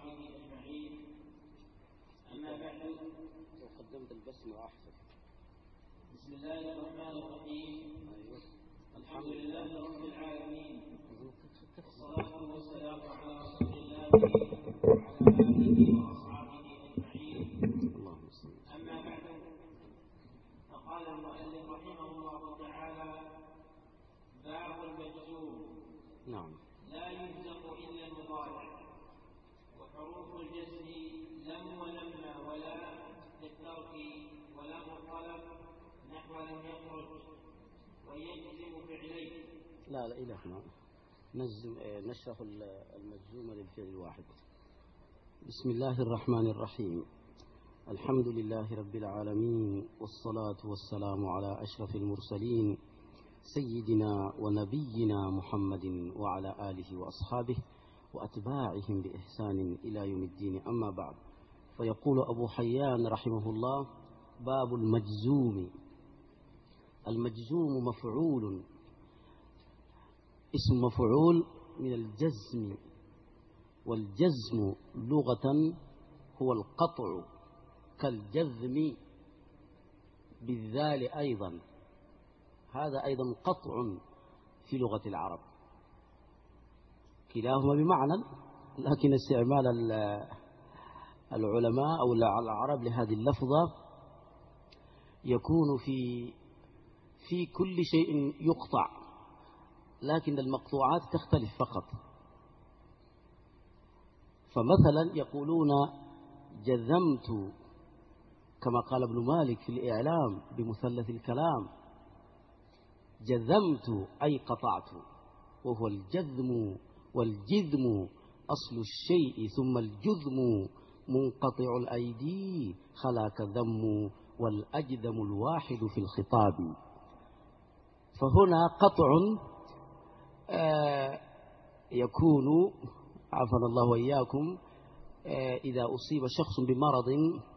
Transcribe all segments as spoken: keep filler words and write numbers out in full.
وأصحابه أجمعين. أما بعد، لو قدمت البسمة أحسن. بسم الله الرحمن الرحيم. الحمد لله رب العالمين، والصلاة والسلام على رسول الله وعلى آله وأصحابه أجمعين. أما بعد، فقال المؤلف رحمه الله تعالى: باب المجزوم. نعم. لا يجزم إلا المضارع، وحروف الجزم لم ولما ولا للترك ولم الطلب نحو لم يخرج، ويجزم فعليه. لا لا إله هنا نجزم نشرح المجزوم للفعل الواحد. بسم الله الرحمن الرحيم. الحمد لله رب العالمين، والصلاة والسلام على أشرف المرسلين سيدنا ونبينا محمد وعلى آله وأصحابه وأتباعهم بإحسان إلى يوم الدين. أما بعد، فيقول أبو حيان رحمه الله: باب المجزوم. المجزوم مفعول، اسم مفعول من الجزم، والجزم لغة هو القطع، كالجذم بالذال أيضا، هذا أيضا قطع في لغة العرب، كلاهما بمعنى، لكن استعمال العلماء أو العرب لهذه اللفظة يكون في في كل شيء يقطع، لكن المقطوعات تختلف فقط. فمثلا يقولون جذمت، كما قال ابن مالك في الإعلام بمثلث الكلام: جذمت أي قطعت، وهو الجذم والجذم أصل الشيء، ثم الجذم منقطع الأيدي خلاك ذم، والأجذم الواحد في الخطاب. فهنا قطع آه يكون، عافانا الله وإياكم، آه إذا أصيب شخص بمرض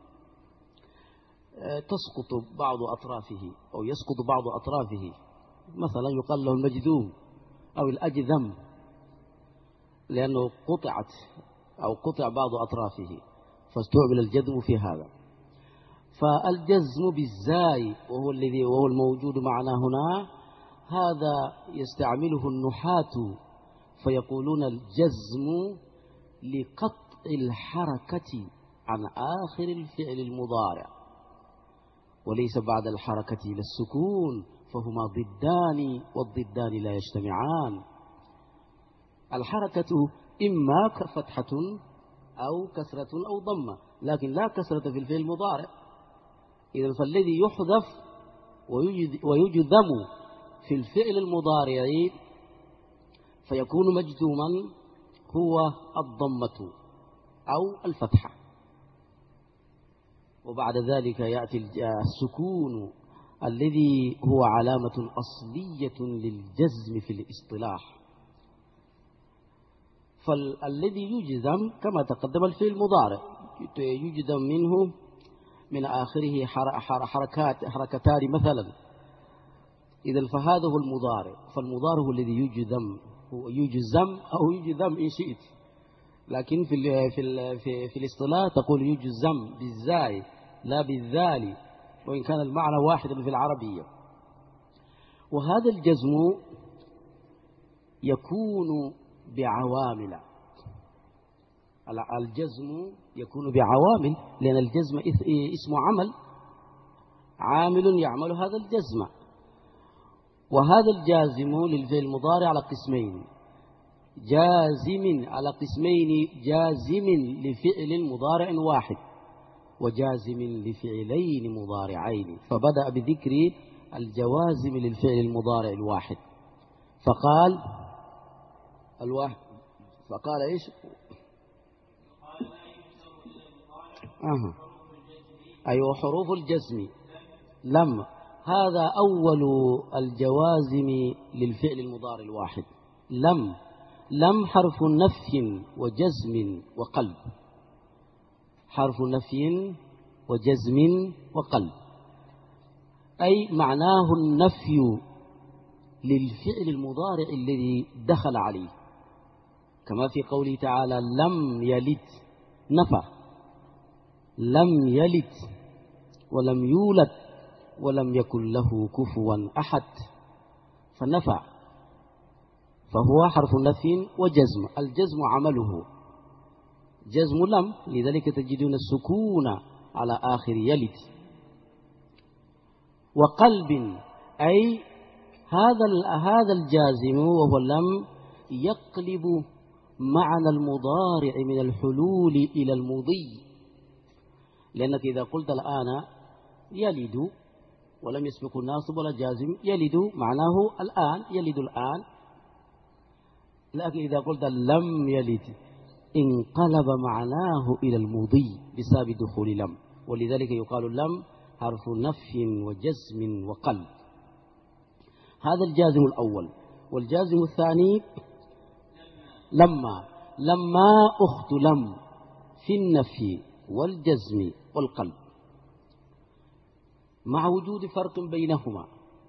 آه تسقط بعض أطرافه أو يسقط بعض أطرافه، مثلا يقال له المجذوم أو الأجذم، لأنه قطعت أو قطع بعض أطرافه، فاستعمل الجذم في هذا. فالجزم بالزاي وهو الذي وهو الموجود معنا هنا، هذا يستعمله النحاة، فيقولون الجزم لقطع الحركة عن آخر الفعل المضارع، وليس بعد الحركة إلى السكون، فهما ضدان، والضدان لا يجتمعان. الحركة إما فتحة أو كسرة أو ضمة، لكن لا كسرة في الفعل المضارع. إذن فالذي يحذف ويجذم في الفعل المضارع فيكون مجزوما هو الضمة أو الفتحة، وبعد ذلك يأتي السكون الذي هو علامة أصلية للجزم في الاصطلاح. فالذي يجزم كما تقدم الفعل المضارع يجزم منه من آخره حركات حركتان مثلا، إذا فهذا هو المضارع. فالمضارع هو الذي يجزم، هو يجزم أو يجزم إن شئت، لكن في ال في ال في, في الاصطلاح تقول يجزم بالزاي لا بالذال، وإن كان المعنى واحدا في العربية. وهذا الجزم يكون بعوامل، الجزم يكون بعوامل، لأن الجزم اسم عمل، عامل يعمل هذا الجزم. وهذا الجازم للفعل المضارع على قسمين: جازم على قسمين، جازم لفعل مضارع واحد، وجازم لفعلين مضارعين. فبدأ بذكر الجوازم للفعل المضارع الواحد، فقال الواحد فقال إيش؟ أها أيوة، حروف الجزم لم، هذا أول الجوازم للفعل المضارع الواحد. لم لم حرف نفي وجزم وقلب، حرف نفي وجزم وقلب، أي معناه النفي للفعل المضارع الذي دخل عليه، كما في قوله تعالى: لم يلد نفى لم يلد ولم يولد ولم يكن له كفوا أحد، فنفى، فهو حرف نفي وجزم. الجزم عمله جزم لم، لذلك تجدون السكون على آخر يلد. وقلب أي هذا هذا الجازم وهو لم يقلب معنى المضارع من الحلول إلى المضي، لأنك إذا قلت الآن يلد ولم يسبق الناصب ولا جازم، يلد معناه الآن، يلد الآن. لكن إذا قلت لم يلد انقلب معناه إلى المضي بسبب دخول لم، ولذلك يقال لم حرف نفي وجزم وقلب. هذا الجازم الأول. والجازم الثاني لما. لما أخت لم في النفي والجزم والقلب، مع وجود فرق بينهما.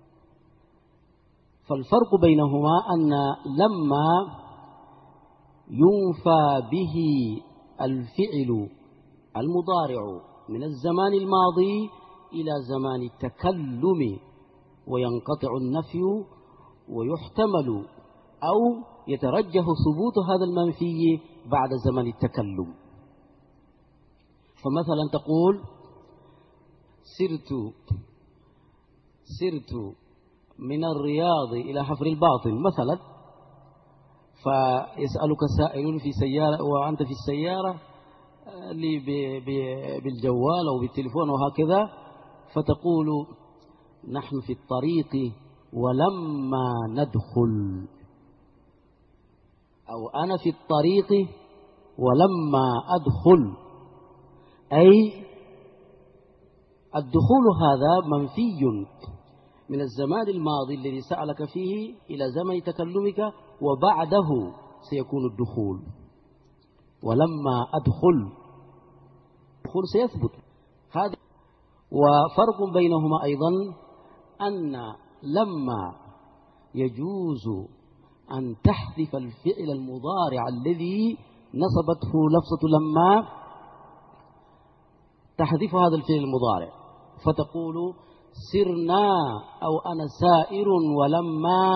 فالفرق بينهما أن لما ينفى به الفعل المضارع من الزمان الماضي إلى زمان التكلم، وينقطع النفي ويحتمل أو يترجح ثبوت هذا المنفي بعد زمن التكلم. فمثلا تقول سرت سرت من الرياض إلى حفر الباطن مثلا، فيسألك سائل في سيارة وأنت في السيارة بالجوال أو بالتليفون وهكذا، فتقول نحن في الطريق ولما ندخل، أو أنا في الطريق ولما أدخل، أي الدخول هذا منفي من الزمان الماضي الذي سألك فيه إلى زمن تكلمك، وبعده سيكون الدخول. ولما أدخل الدخول سيثبت هذا. وفرق بينهما أيضا أن لما يجوز أن تحذف الفعل المضارع الذي نصبته لفظة لما، تحذف هذا الفعل المضارع فتقول سرنا أو أنا سائر ولما،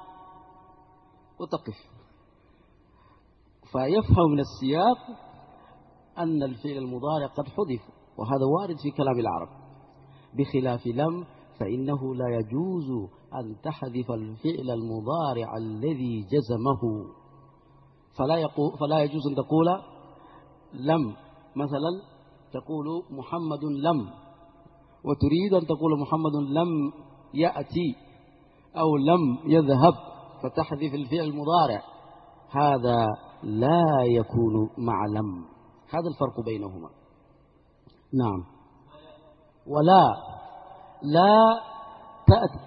وتقف، فيفهم من السياق أن الفعل المضارع قد حذف، وهذا وارد في كلام العرب. بخلاف لم فإنه لا يجوز أن تحذف الفعل المضارع الذي جزمه، فلا, يقول فلا يجوز أن تقول لم، مثلا تقول محمد لم، وتريد أن تقول محمد لم يأتي أو لم يذهب، فتحذف الفعل المضارع، هذا لا يكون مع لم. هذا الفرق بينهما. نعم. ولا لا تأتي،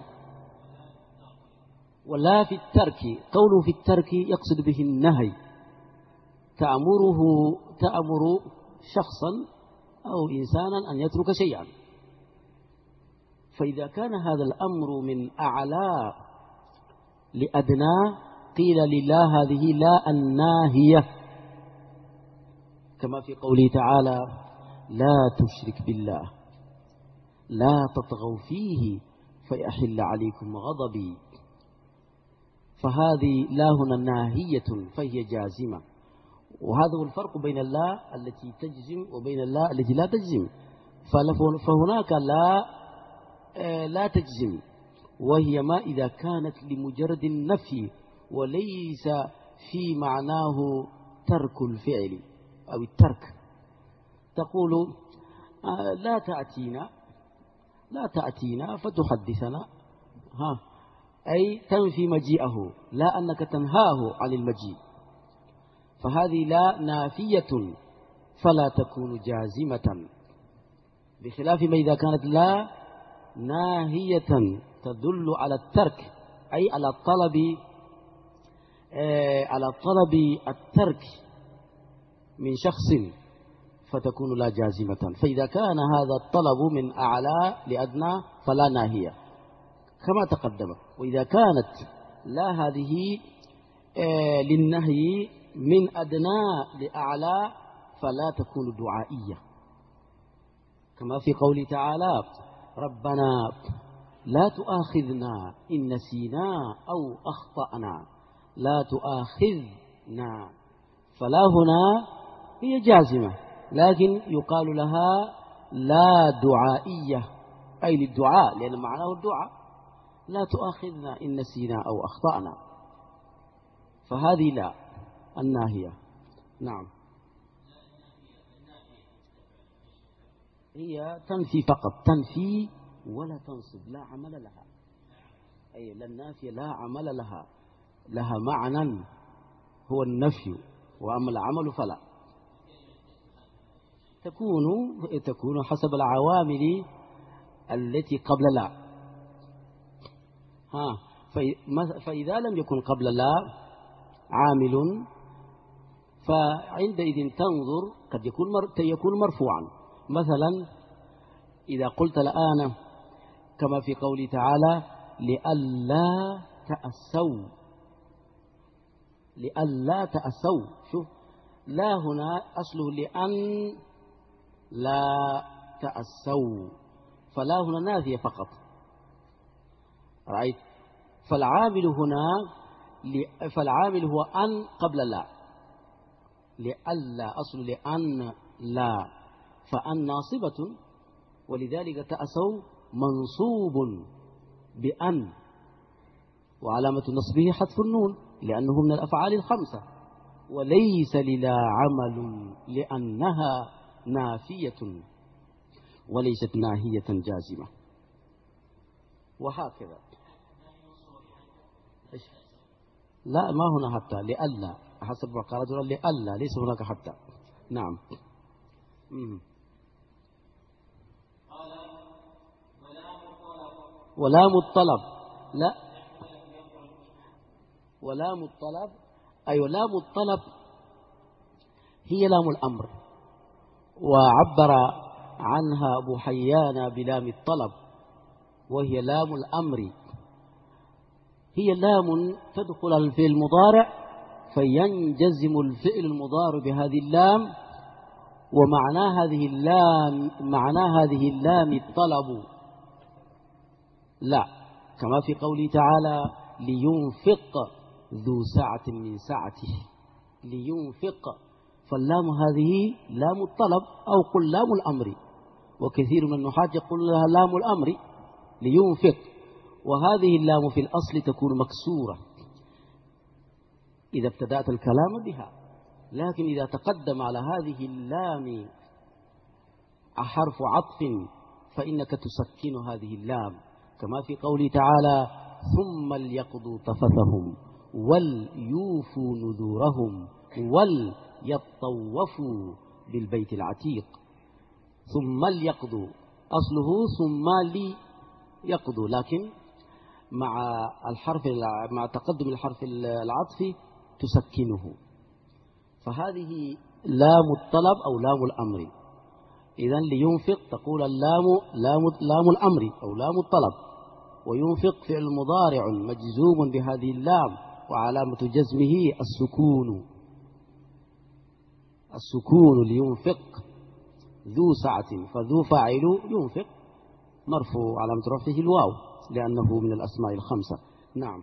ولا في الترك. قوله في الترك يقصد به النهي، تأمره تأمر شخصا أو إنسانا أن يترك شيئا، فإذا كان هذا الأمر من أعلى لأدنى قيل لله هذه لا الناهية، كما في قوله تعالى لا تشرك بالله لا تطغوا فيه فيحل عليكم غضبي، فهذه لا هنا ناهية فهي جازمة. وهذا هو الفرق بين اللا التي تجزم وبين اللا التي لا تجزم. فهناك لا لا تجزم، وهي ما إذا كانت لمجرد النفي وليس في معناه ترك الفعل أو الترك. تقول لا تأتينا لا تأتينا فتحدثنا، ها، أي تنفي مجيئه، لا أنك تنهاه عن المجيء، فهذه لا نافية فلا تكون جازمة، بخلاف ما إذا كانت لا ناهية تدل على الترك، أي على طلب آه على طلب الترك من شخص، فتكون لا جازمة. فإذا كان هذا الطلب من أعلى لأدنى فلا ناهية كما تقدم. وإذا كانت لا هذه آه للنهي من أدنى لأعلى فلا تكون دعائية، كما في قوله تعالى ربنا لا تؤاخذنا إن نسينا أو أخطأنا، لا تؤاخذنا، فلا هنا هي جازمة لكن يقال لها لا دعائية، أي للدعاء لأن معناه الدعاء، لا تؤاخذنا إن نسينا أو أخطأنا، فهذه لا الناهية. نعم، هي تنفي فقط، تنفي ولا تنصب، لا عمل لها، أي للنافية لا عمل لها، لها معنى هو النفي، وأما العمل فلا. تكون تكون حسب العوامل التي قبل لا. ها فإذا لم يكن قبل لا عامل فعندئذ تنظر، قد يكون يكون مرفوعا، مثلا إذا قلت الآن كما في قوله تعالى لئلا تأسوا، لئلا تأسوا، شوف لا هنا أصله لأن لا تأسوا، فلا هنا نافية فقط، رأيت؟ فالعامل هنا فالعامل هو أن قبل لا، لئلا أصل لأن لا، فأن ناصبة، ولذلك تأسوا منصوب بأن، وعلامة نصبه حذف النون لأنه من الأفعال الخمسة، وليس للا عمل لأنها نافية وليست ناهية جازمة، وهكذا. لا ما هنا حتى، لألا حسب ما قال رجل لألا، ليس هناك حتى. نعم. مم. ولام الطلب، لا ولام الطلب، أي لام الطلب هي لام الأمر، وعبر عنها أبو حيان بلام الطلب، وهي لام الأمر، هي لام تدخل في المضارع فينجزم الفعل المضارع بهذه اللام، ومعنى هذه اللام معنى هذه اللام الطلب، لا كما في قوله تعالى لينفق ذو سعة من سعته، لينفق، فاللام هذه لام الطلب أو قل لام الأمر، وكثير من النحاة يقول لها لام الأمر لينفق، وهذه اللام في الأصل تكون مكسورة إذا ابتدأت الكلام بها، لكن إذا تقدم على هذه اللام حرف عطف فإنك تسكن هذه اللام، كما في قوله تعالى ثم ليقضوا تفثهم وليوفوا نذورهم وليطوفوا بالبيت العتيق. ثم ليقضوا أصله ثم ليقضوا، لكن مع الحرف مع تقدم الحرف العطف تسكنه، فهذه لام الطلب أو لام الأمر. إذن لينفق تقول اللام لام لام الأمر أو لام الطلب، وينفق فعل مضارع مجزوم بهذه اللام، وعلامة جزمه السكون، السكون لينفق ذو سعة، فذو فاعل ينفق مرفوع علامة رفعه الواو لأنه من الأسماء الخمسة. نعم.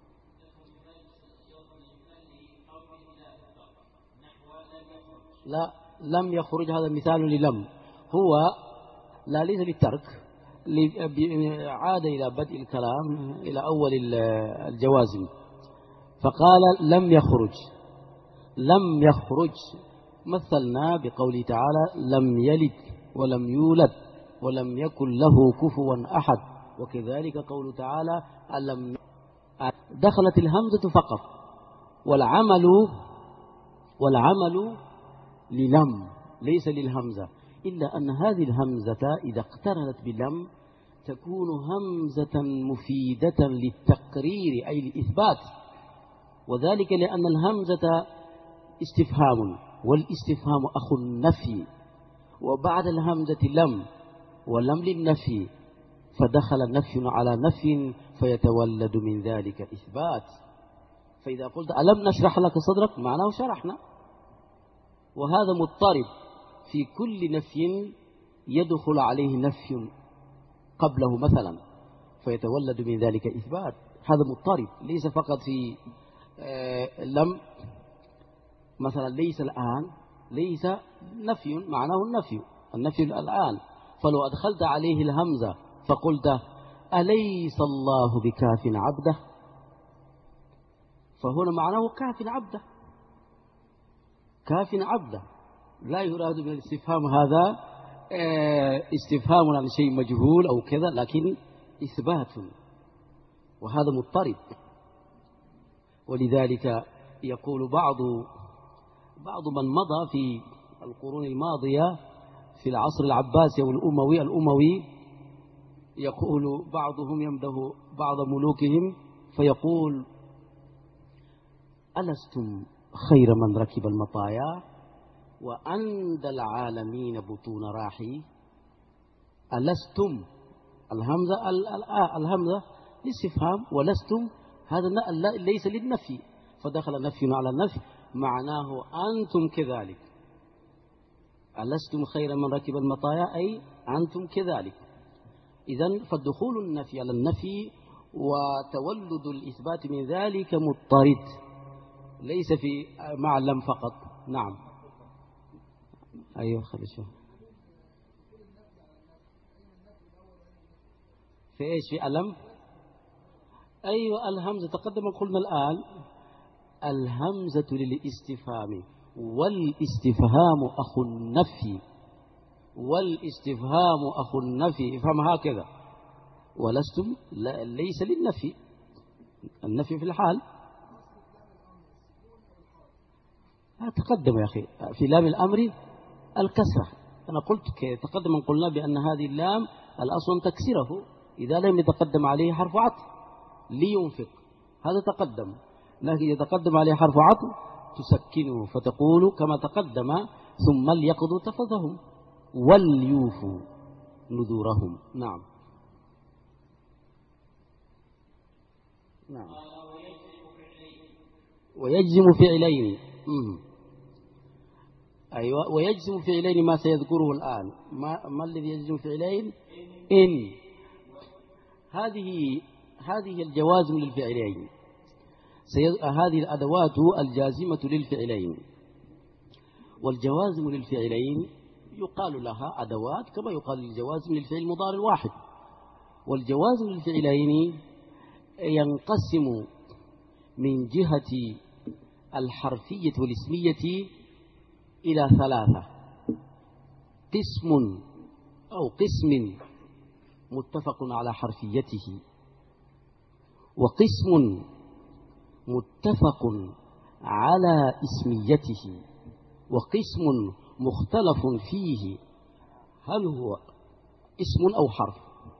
لا لم يخرج، هذا مثال للم، هو لا ليس للترك، عاد إلى بدء الكلام إلى أول الجوازم، فقال لم يخرج، لم يخرج مثلنا بقوله تعالى لم يلد ولم يولد ولم يكن له كفوا أحد، وكذلك قوله تعالى ألم، دخلت الهمزة فقط، والعمل والعمل للم ليس للهمزة، إلا أن هذه الهمزة إذا اقترنت بلم تكون همزة مفيدة للتقرير أي للإثبات، وذلك لأن الهمزة استفهام، والاستفهام أخو النفي، وبعد الهمزة لم، ولم للنفي، فدخل النفي على نفي فيتولد من ذلك إثبات. فإذا قلت ألم نشرح لك صدرك معناه شرحنا، وهذا مضطرب، في كل نفي يدخل عليه نفي قبله مثلا فيتولد من ذلك إثبات. هذا مضطرب، ليس فقط في آه لم مثلا، ليس الآن، ليس نفي معناه النفي، النفي الآن. فلو أدخلت عليه الهمزة فقلت أليس الله بكاف عبده، فهنا معناه كاف عبده، كاف عبده. لا يراد من الاستفهام هذا استفهام عن شيء مجهول أو كذا، لكن إثبات، وهذا مضطرب. ولذلك يقول بعض بعض من مضى في القرون الماضية في العصر العباسي والأموي الأموي يقول بعضهم يمده بعض ملوكهم فيقول ألستم خير من ركب المطايا وأندى العالمين بطون راحي. ألستم، الهمزة الهمزة للاستفهام، ولستم هذا ليس للنفي، فدخل نفي على النفي، معناه أنتم كذلك. ألستم خير من ركب المطايا أي أنتم كذلك. إذن فالدخول النفي على النفي وتولد الإثبات من ذلك مضطرد، ليس في مع اللم فقط. نعم. أيوه خلي شوف في إيش، في ألم. أيوه الهمزة تقدم قلنا الآن الهمزة للاستفهام، والاستفهام أخو النفي، والاستفهام أخو النفي، افهم هكذا. ولستم ليس للنفي، النفي في الحال. تقدم يا أخي في لام الأمر الكسرة، أنا قلت تقدم قلنا بأن هذه اللام الأصل تكسره إذا لم يتقدم عليه حرف عطف لينفق، هذا تقدم. لكن يتقدم عليه حرف عطف تسكنه فتقول كما تقدم ثم ليقضوا تفثهم وليوفوا نذورهم. نعم. نعم. ويجزم فعلين. أيوة ويجزم فعلين ما سيذكره الآن. ما, ما الذي يجزم فعلين؟ إن. هذه هذه الجوازم للفعلين، هذه الأدوات الجازمة للفعلين. والجوازم للفعلين يقال لها أدوات كما يقال للجوازم للفعل المضارع الواحد. والجوازم للفعلين ينقسم من جهة الحرفية والاسمية إلى ثلاثة: قسم أو قسم متفق على حرفيته، وقسم متفق على اسميته، وقسم مختلف فيه هل هو اسم أو حرف.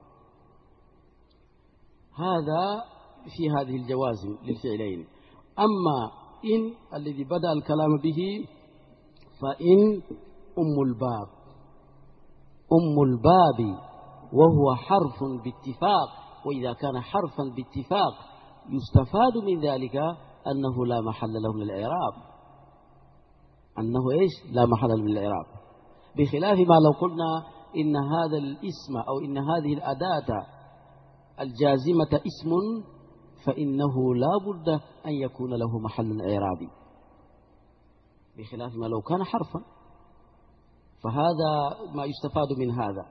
هذا في هذه الجوازم للفعلين. أما إن الذي بدأ الكلام به فإن أم الباب، أم الباب وهو حرف باتفاق، وإذا كان حرفا باتفاق يستفاد من ذلك أنه لا محل له من الإعراب، أنه إيش لا محل له من الإعراب، بخلاف ما لو قلنا إن هذا الاسم أو إن هذه الأداة الجازمة اسم فإنه لا بد أن يكون له محل إعرابي، بخلاف ما لو كان حرفا. فهذا ما يستفاد من هذا.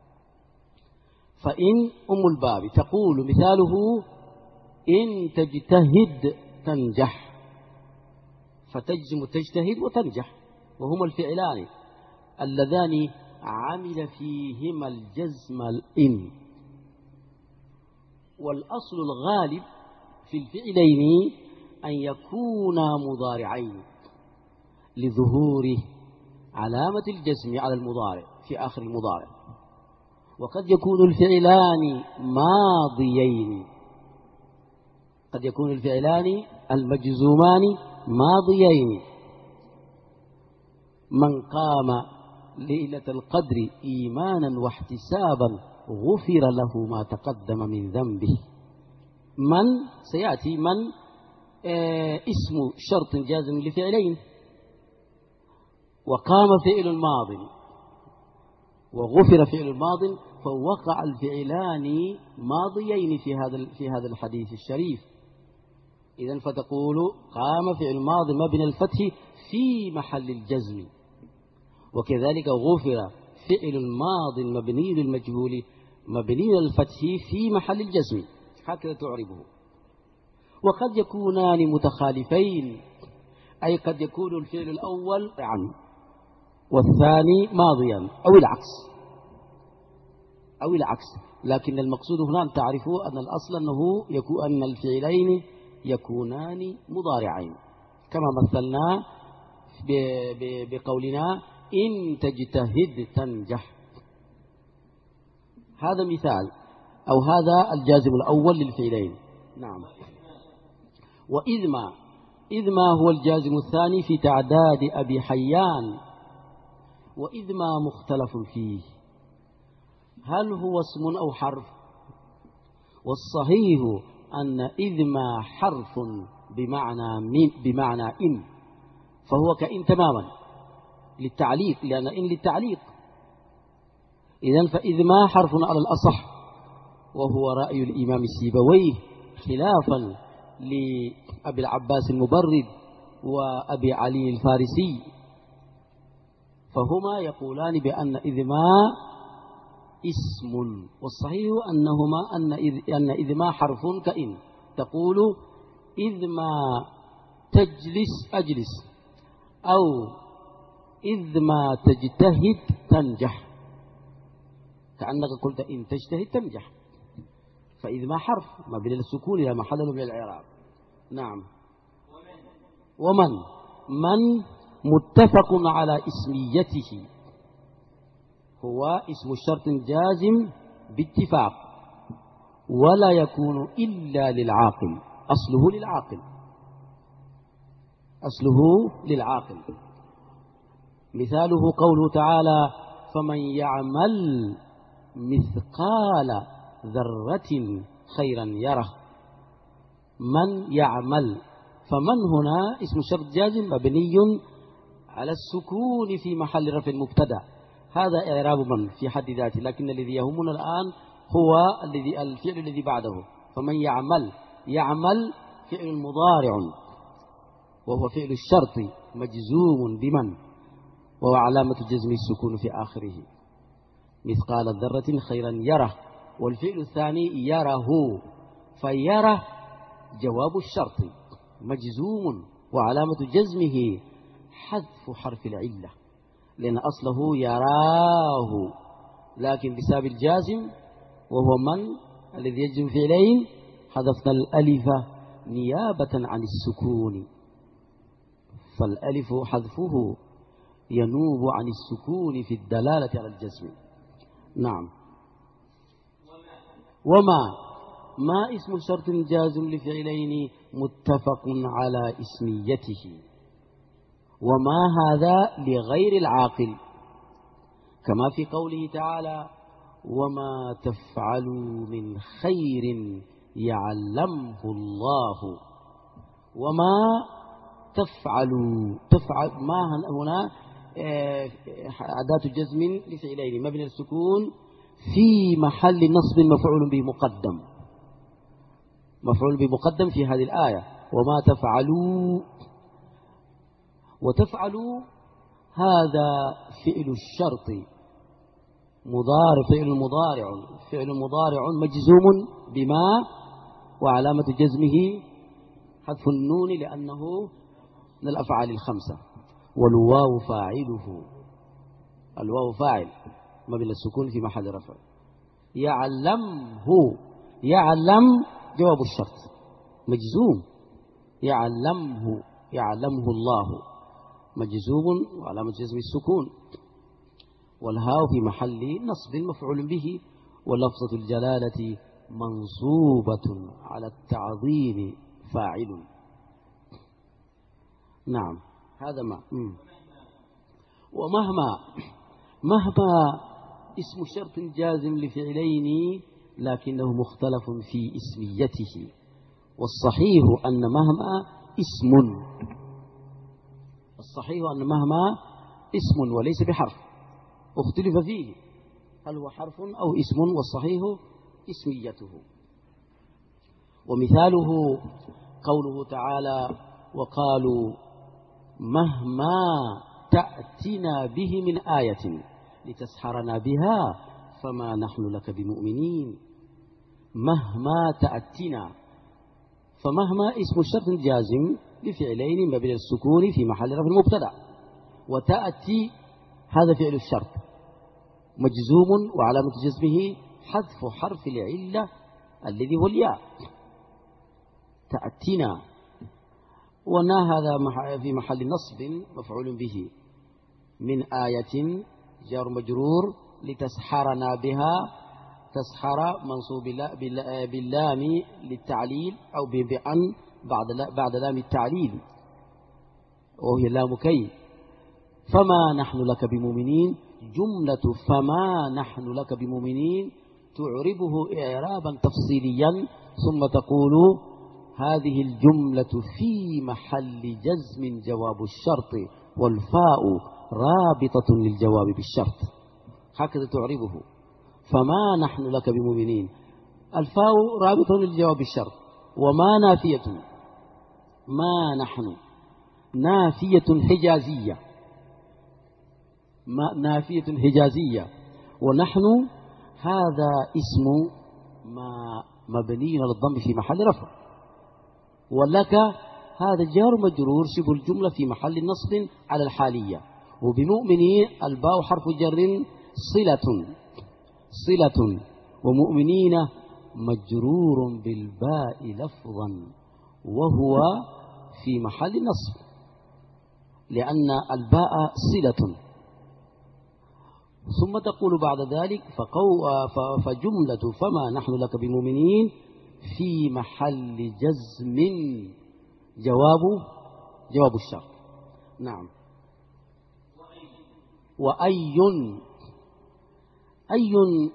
فإن أم الباب تقول مثاله إن تجتهد تنجح، فتجزم تجتهد وتنجح، وهما الفعلان اللذان عمل فيهما الجزم الإن. والأصل الغالب في الفعلين أن يكونا مضارعين لظهور علامة الجزم على المضارع في آخر المضارع، وقد يكون الفعلان ماضيين، قد يكون الفعلان المجزومان ماضيين. من قام ليلة القدر إيمانا واحتسابا غفر له ما تقدم من ذنبه. من سيأتي من آه اسم شرط جازم لفعلين، وقام فعل ماض وغفر فعل ماض، فوقع الفعلان ماضيين في هذا في هذا الحديث الشريف. إذن فتقول قام فعل ماض مبني الفتح في محل الجزم، وكذلك غفر فعل ماض مبني للمجهول مبني الفتح في محل الجزم، هكذا تعربه. وقد يكونان متخالفين، أي قد يكون الفعل الأول عن والثاني ماضيا أو العكس أو العكس لكن المقصود هنا أن تعرفوا أن الأصل أنه يكون أن الفعلين يكونان مضارعين، كما مثلنا بقولنا إن تجتهد تنجح. هذا مثال، أو هذا الجازم الأول للفعلين. نعم. وإذ ما إذ ما هو الجازم الثاني في تعداد أبي حيان. وإذ ما مختلف فيه، هل هو اسم أو حرف؟ والصحيح أن إذ ما حرف بمعنى من بمعنى إن، فهو كإن تماما للتعليق، لأن إن للتعليق. إذن فإذ ما حرف على الأصح، وهو رأي الإمام السيبويه خلافا لأبي العباس المبرد وأبي علي الفارسي، فهما يقولان بأن إذ ما اسم، والصحيح أنهما أن إذ, أن إذ ما حرف كإن، تقول إذ ما تجلس أجلس، أو إذ ما تجتهد تنجح، كأنك قلت إن تجتهد تنجح، فإذ ما حرف ما بين السكون إلى محل من الإعراب. نعم. ومن من متفق على اسميته، هو اسم الشرط جازم باتفاق، ولا يكون إلا للعاقل، أصله للعاقل أصله للعاقل مثاله قوله تعالى فمن يعمل مثقال ذرة خيرا يره. من يعمل، فمن هنا اسم شرط جازم مبني على السكون في محل رفع مبتدا، هذا إعراب من في حد ذاته، لكن الذي يهمنا الآن هو الذي الفعل الذي بعده. فمن يعمل، يعمل فعل مضارع وهو فعل الشرط مجزوم بمن، وهو علامة جزم السكون في آخره، مثقال ذرة خيرا يره. والفعل الثاني يره، فيره جواب الشرط مجزوم وعلامة جزمه حذف حرف العلة، لأن أصله يراه، لكن بسبب الجازم وهو من الذي يجزم فعلين حذفنا الألف نيابة عن السكون، فالألف حذفه ينوب عن السكون في الدلالة على الجزم. نعم. وما ما اسم شرط جازم لفعلين متفق على اسميته، وما هذا لغير العاقل، كما في قوله تعالى وما تفعلوا من خير يعلمه الله. وما تفعلوا، تفعل ما هنا أداة جزم لفعلين مبني السكون في محل نصب مفعول به مقدم، مفعول به مقدم في هذه الآية. وما تفعلوا، وتفعلوا هذا فعل الشرط مضارع، فعل مضارع فعل مضارع مجزوم بما، وعلامة جزمه حذف النون لأنه من الأفعال الخمسة. والواو فاعله، الواو فاعل ما بين السكون في محل رفع. يعلمه، يعلم جواب الشرط مجزوم، يعلمه يعلمه الله مجزوم وعلامة جزم السكون، والهاء في محل نصب مفعول به، ولفظة الجلالة منصوبة على التعظيم فاعل. نعم. هذا ما م. ومهما مهما اسم شرط جازم لفعلين لكنه مختلف في اسميته، والصحيح أن مهما اسم، الصحيح أن مهما اسم وليس بحرف، اختلف فيه هل هو حرف أو اسم، والصحيح اسميته. ومثاله قوله تعالى وقالوا مهما تأتنا به من آية لتسحرنا بها فما نحن لك بمؤمنين. مهما تأتنا، فمهما اسم الشرط الجازم لفعلين مبني السكون في محل رفع المبتدأ، وتأتي هذا فعل الشرط مجزوم وعلامة جزمه حذف حرف العلة الذي هو الياء. تأتينا، ونا هذا في محل نصب مفعول به، من آية جار مجرور لتسحرنا بها، تسحر منصوب باللام للتعليل أو بأن بعد بعد لام التعليل وهي لام كي. فما نحن لك بمؤمنين، جملة فما نحن لك بمؤمنين تعربه إعرابا تفصيليا ثم تقول هذه الجملة في محل جزم جواب الشرط، والفاء رابطة للجواب بالشرط، هكذا تعربه. فما نحن لك بمؤمنين، الفاء رابطة للجواب بالشرط، وما نافية، ما نحن نافية حجازية، ما نافية حجازية، ونحن هذا اسم ما مبني على الضم في محل رفع، ولك هذا جار مجرور شبه الجملة في محل نصب على الحالية. وبمؤمنين الباء حرف جر صلة صلة، ومؤمنين مجرور بالباء لفظا وهو في محل نصب لأن الباء صلة. ثم تقول بعد ذلك فجملة فما نحن لك بمؤمنين في محل جزم جواب جواب الشرط. نعم. وأي أي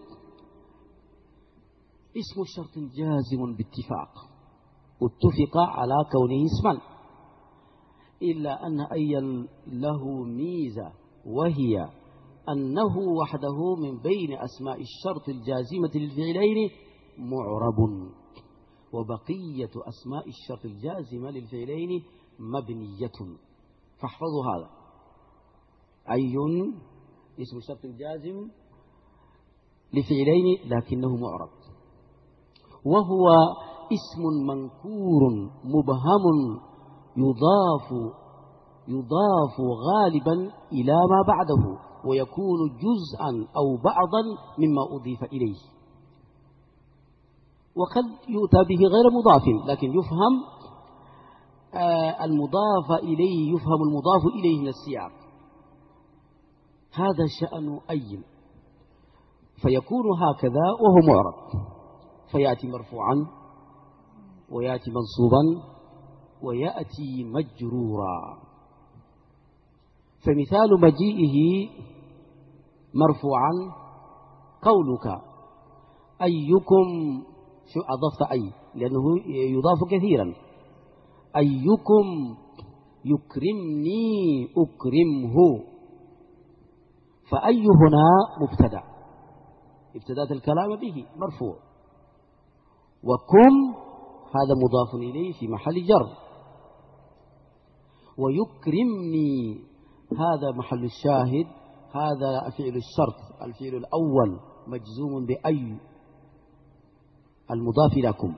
اسم الشرط جازم باتفاق، اتفق على كونه اسما، إلا أن أي له ميزة، وهي أنه وحده من بين أسماء الشرط الجازمة للفعلين معرب، وبقية أسماء الشرط الجازمة للفعلين مبنية. فاحفظوا هذا، أي اسم الشرط الجازم لفعلين لكنه معرب، وهو اسم منكور مبهم يضاف يضاف غالبا إلى ما بعده، ويكون جزءا أو بعضا مما أضيف إليه، وقد يؤتى به غير مضاف، لكن يفهم آه المضاف إليه، يفهم المضاف إليه من السياق. هذا شأن أي، فيكون هكذا وهو معرب، فيأتي مرفوعا ويأتي منصوبا ويأتي مجرورا. فمثال مجيئه مرفوعا قولك أيكم، شو أضفت أي لأنه يضاف كثيرا، أيكم يكرمني أكرمه، فأي هنا مبتدأ ابتدأت الكلام به مرفوع، وكم هذا مضاف إليه في محل جر، ويكرمني هذا محل الشاهد، هذا فعل الشرط الفعل الأول مجزوم بأي المضاف لكم،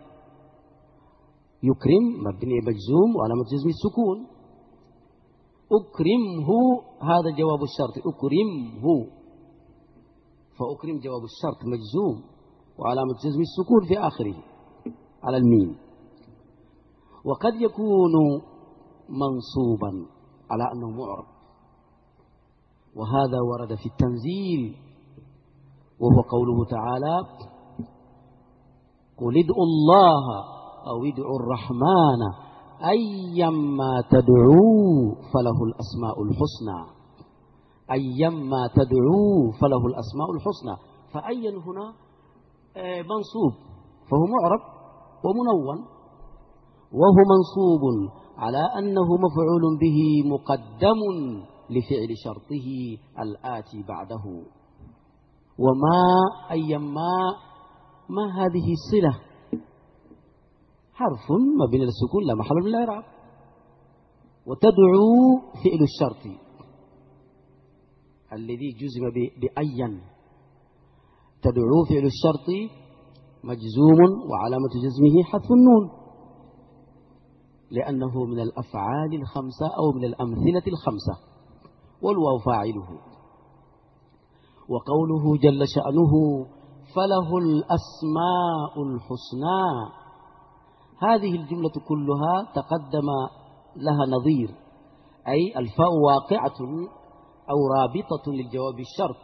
يكرم مبني مجزوم وعلامة جزم السكون، أكرمه هذا جواب الشرط أكرمه، فأكرم جواب الشرط مجزوم وعلامة جزم السكون في آخره على الميم. وقد يكون منصوبا على أنه معرب، وهذا ورد في التنزيل، وهو قوله تعالى قل ادعوا الله أو ادعوا الرحمن أيما تدعوا فله الأسماء الحسنى، أيما تدعوا فله الأسماء الحسنى. فأيا هنا منصوب فهو معرب ومنون، وهو منصوب على أنه مفعول به مقدم لفعل شرطه الآتي بعده. وما أيما ما هذه الصلة حرف مبني للسكون لا محل من الإعراب. وتدعو فعل الشرط الذي جزم بأين، تدعو فعل الشرط مجزوم وعلامة جزمه حذف النون لأنه من الأفعال الخمسة أو من الأمثلة الخمسة، والواو فاعله. وقوله جل شأنه فله الأسماء الحسنى، هذه الجملة كلها تقدم لها نظير، أي الفاء واقعة أو رابطة للجواب الشرط.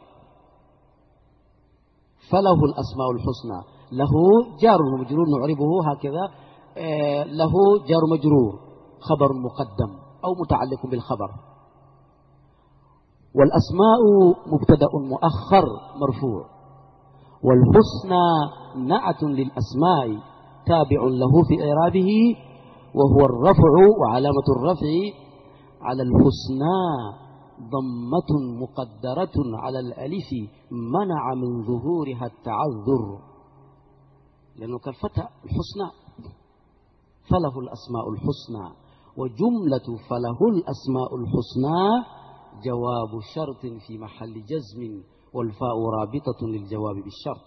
فله الأسماء الحسنى، له جار ومجرور نعربه هكذا، آه له جار مجرور خبر مقدم أو متعلق بالخبر. والأسماء مبتدأ مؤخر مرفوع، والحسنى نعت للأسماء تابع له في إعرابه وهو الرفع، وعلامة الرفع على الحسنى ضمة مقدرة على الألف منع من ظهورها التعذر، لأنه كالفتى الحسنى. فله الأسماء الحسنى، وجملة فله الأسماء الحسنى جواب شرط في محل جزم، والفاء رابطة للجواب بالشرط.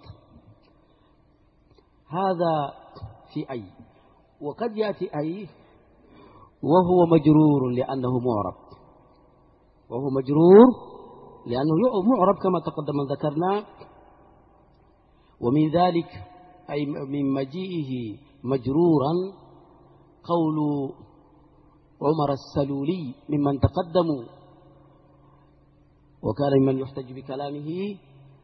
هذا في أي. وقد يأتي أي وهو مجرور لأنه معرب، وهو مجرور لأنه معرب كما تقدم ذكرنا. ومن ذلك أي من مجيئه مجرورا قول عمر السلولي ممن تقدموا، وكان ممن يحتج بكلامه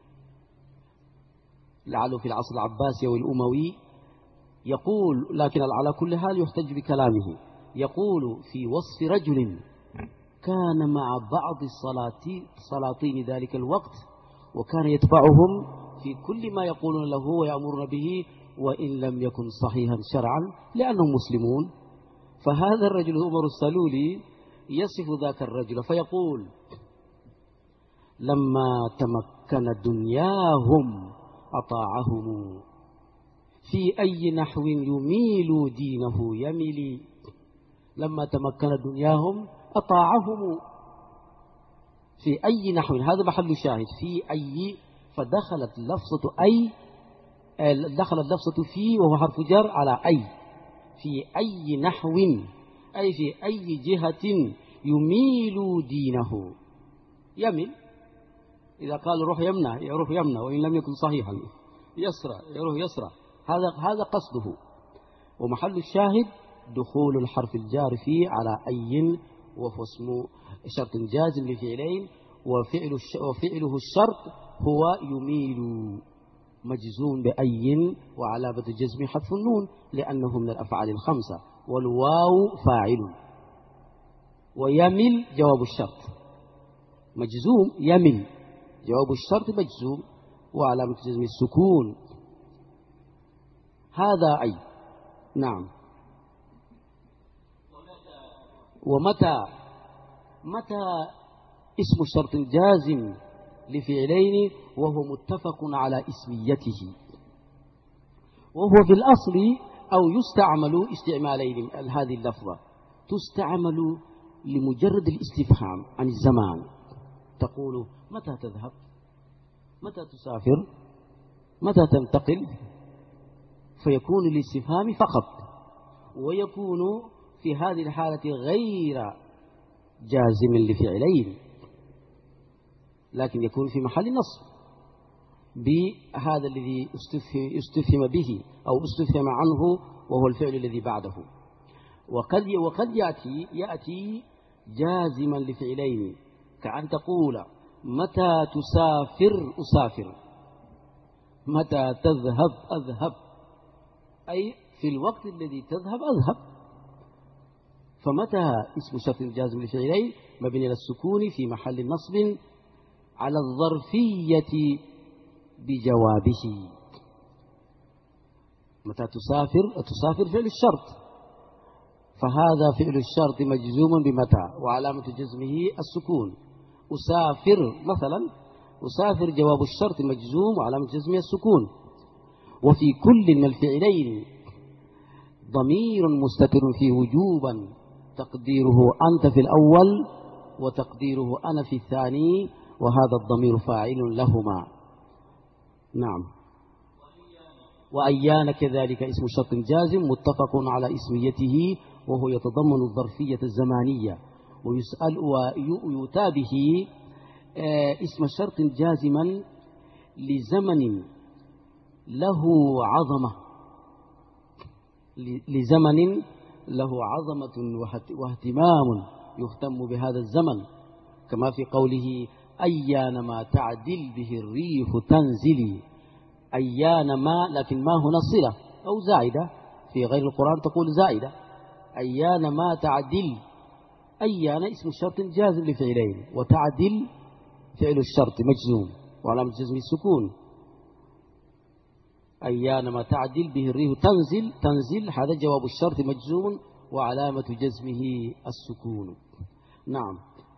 لعله في العصر العباسي والأموي، يقول لكن على كل حال يحتج بكلامه، يقول في وصف رجل كان مع بعض السلاطين ذلك الوقت وكان يتبعهم في كل ما يقولون له ويأمرون به وإن لم يكن صحيحا شرعا لأنهم مسلمون. فهذا الرجل عمر السلولي يصف ذاك الرجل فيقول لما تمكن دنياهم أطاعهم، في أي نحو يميل دينه يميل. لما تمكن دنياهم أطاعهم في أي نحو، هذا محل شاهد في أي، فدخلت لفظة أي، دخلت لفظة في وهو حرف جر على أي، في أي نحو أي في أي جهة يميل دينه يميل. إذا قال روح يمنى يروح يمنى وإن لم يكن صحيحا، يسرى يروح يسرى، هذا هذا قصده. ومحل الشاهد دخول الحرف الجار فيه على أي، وهو اسم شرط جازم لفعلين، وفعل وفعله الشرط هو يميل مجزوم بأي، وعلامة الجزم حذف النون لأنه من الأفعال الخمسة، والواو فاعل. ويمل جواب الشرط مجزوم، يمل جواب الشرط مجزوم وعلامة الجزم السكون. هذا أي. نعم. ومتى، متى اسم شرط جازم لفعلين وهو متفق على اسميته، وهو في الأصل أو يستعمل استعمالين. هذه اللفظة تستعمل لمجرد الاستفهام عن الزمان، تقول متى تذهب، متى تسافر، متى تنتقل، فيكون الاستفهام فقط، ويكون في هذه الحالة غير جازم لفعلين، لكن يكون في محل نصب بهذا الذي استفهم به أو استفهم عنه وهو الفعل الذي بعده. وقد وقد يأتي يأتي جازما لفعلين، كأن تقول متى تسافر أسافر، متى تذهب أذهب، أي في الوقت الذي تذهب أذهب. فمتى اسم شرط جازم لفعلين مبني على السكون في محل نصب على الظرفية بجوابه. متى تسافر، تسافر فعل الشرط، فهذا فعل الشرط مجزوم بمتى وعلامة جزمه السكون. أسافر مثلا، أسافر جواب الشرط مجزوم وعلامة جزمه السكون. وفي كل من الفعلين ضمير مستتر فيه وجوبا تقديره أنت في الأول وتقديره أنا في الثاني، وهذا الضمير فاعل لهما. نعم. وأيان كذلك اسم شرط جازم متفق على اسميته، وهو يتضمن الظرفية الزمانية، ويسأل ويؤتى به اسم شرط جازما لزمن له عظمة، لزمن له عظمة واهتمام يهتم بهذا الزمن، كما في قوله أيان ما تعدل به الريح تنزلي. أيان ما، لكن ما هنا صلة أو زائدة، في غير القرآن تقول زائدة. أيان ما تعدل، أيان اسم الشرط جازم لفعلين، وتعدل فعل الشرط مجزوم وعلامة جزم السكون. أيان ما تعدل به الريح تنزل، تنزل هذا جواب الشرط مجزوم وعلامة جزمه السكون. نعم.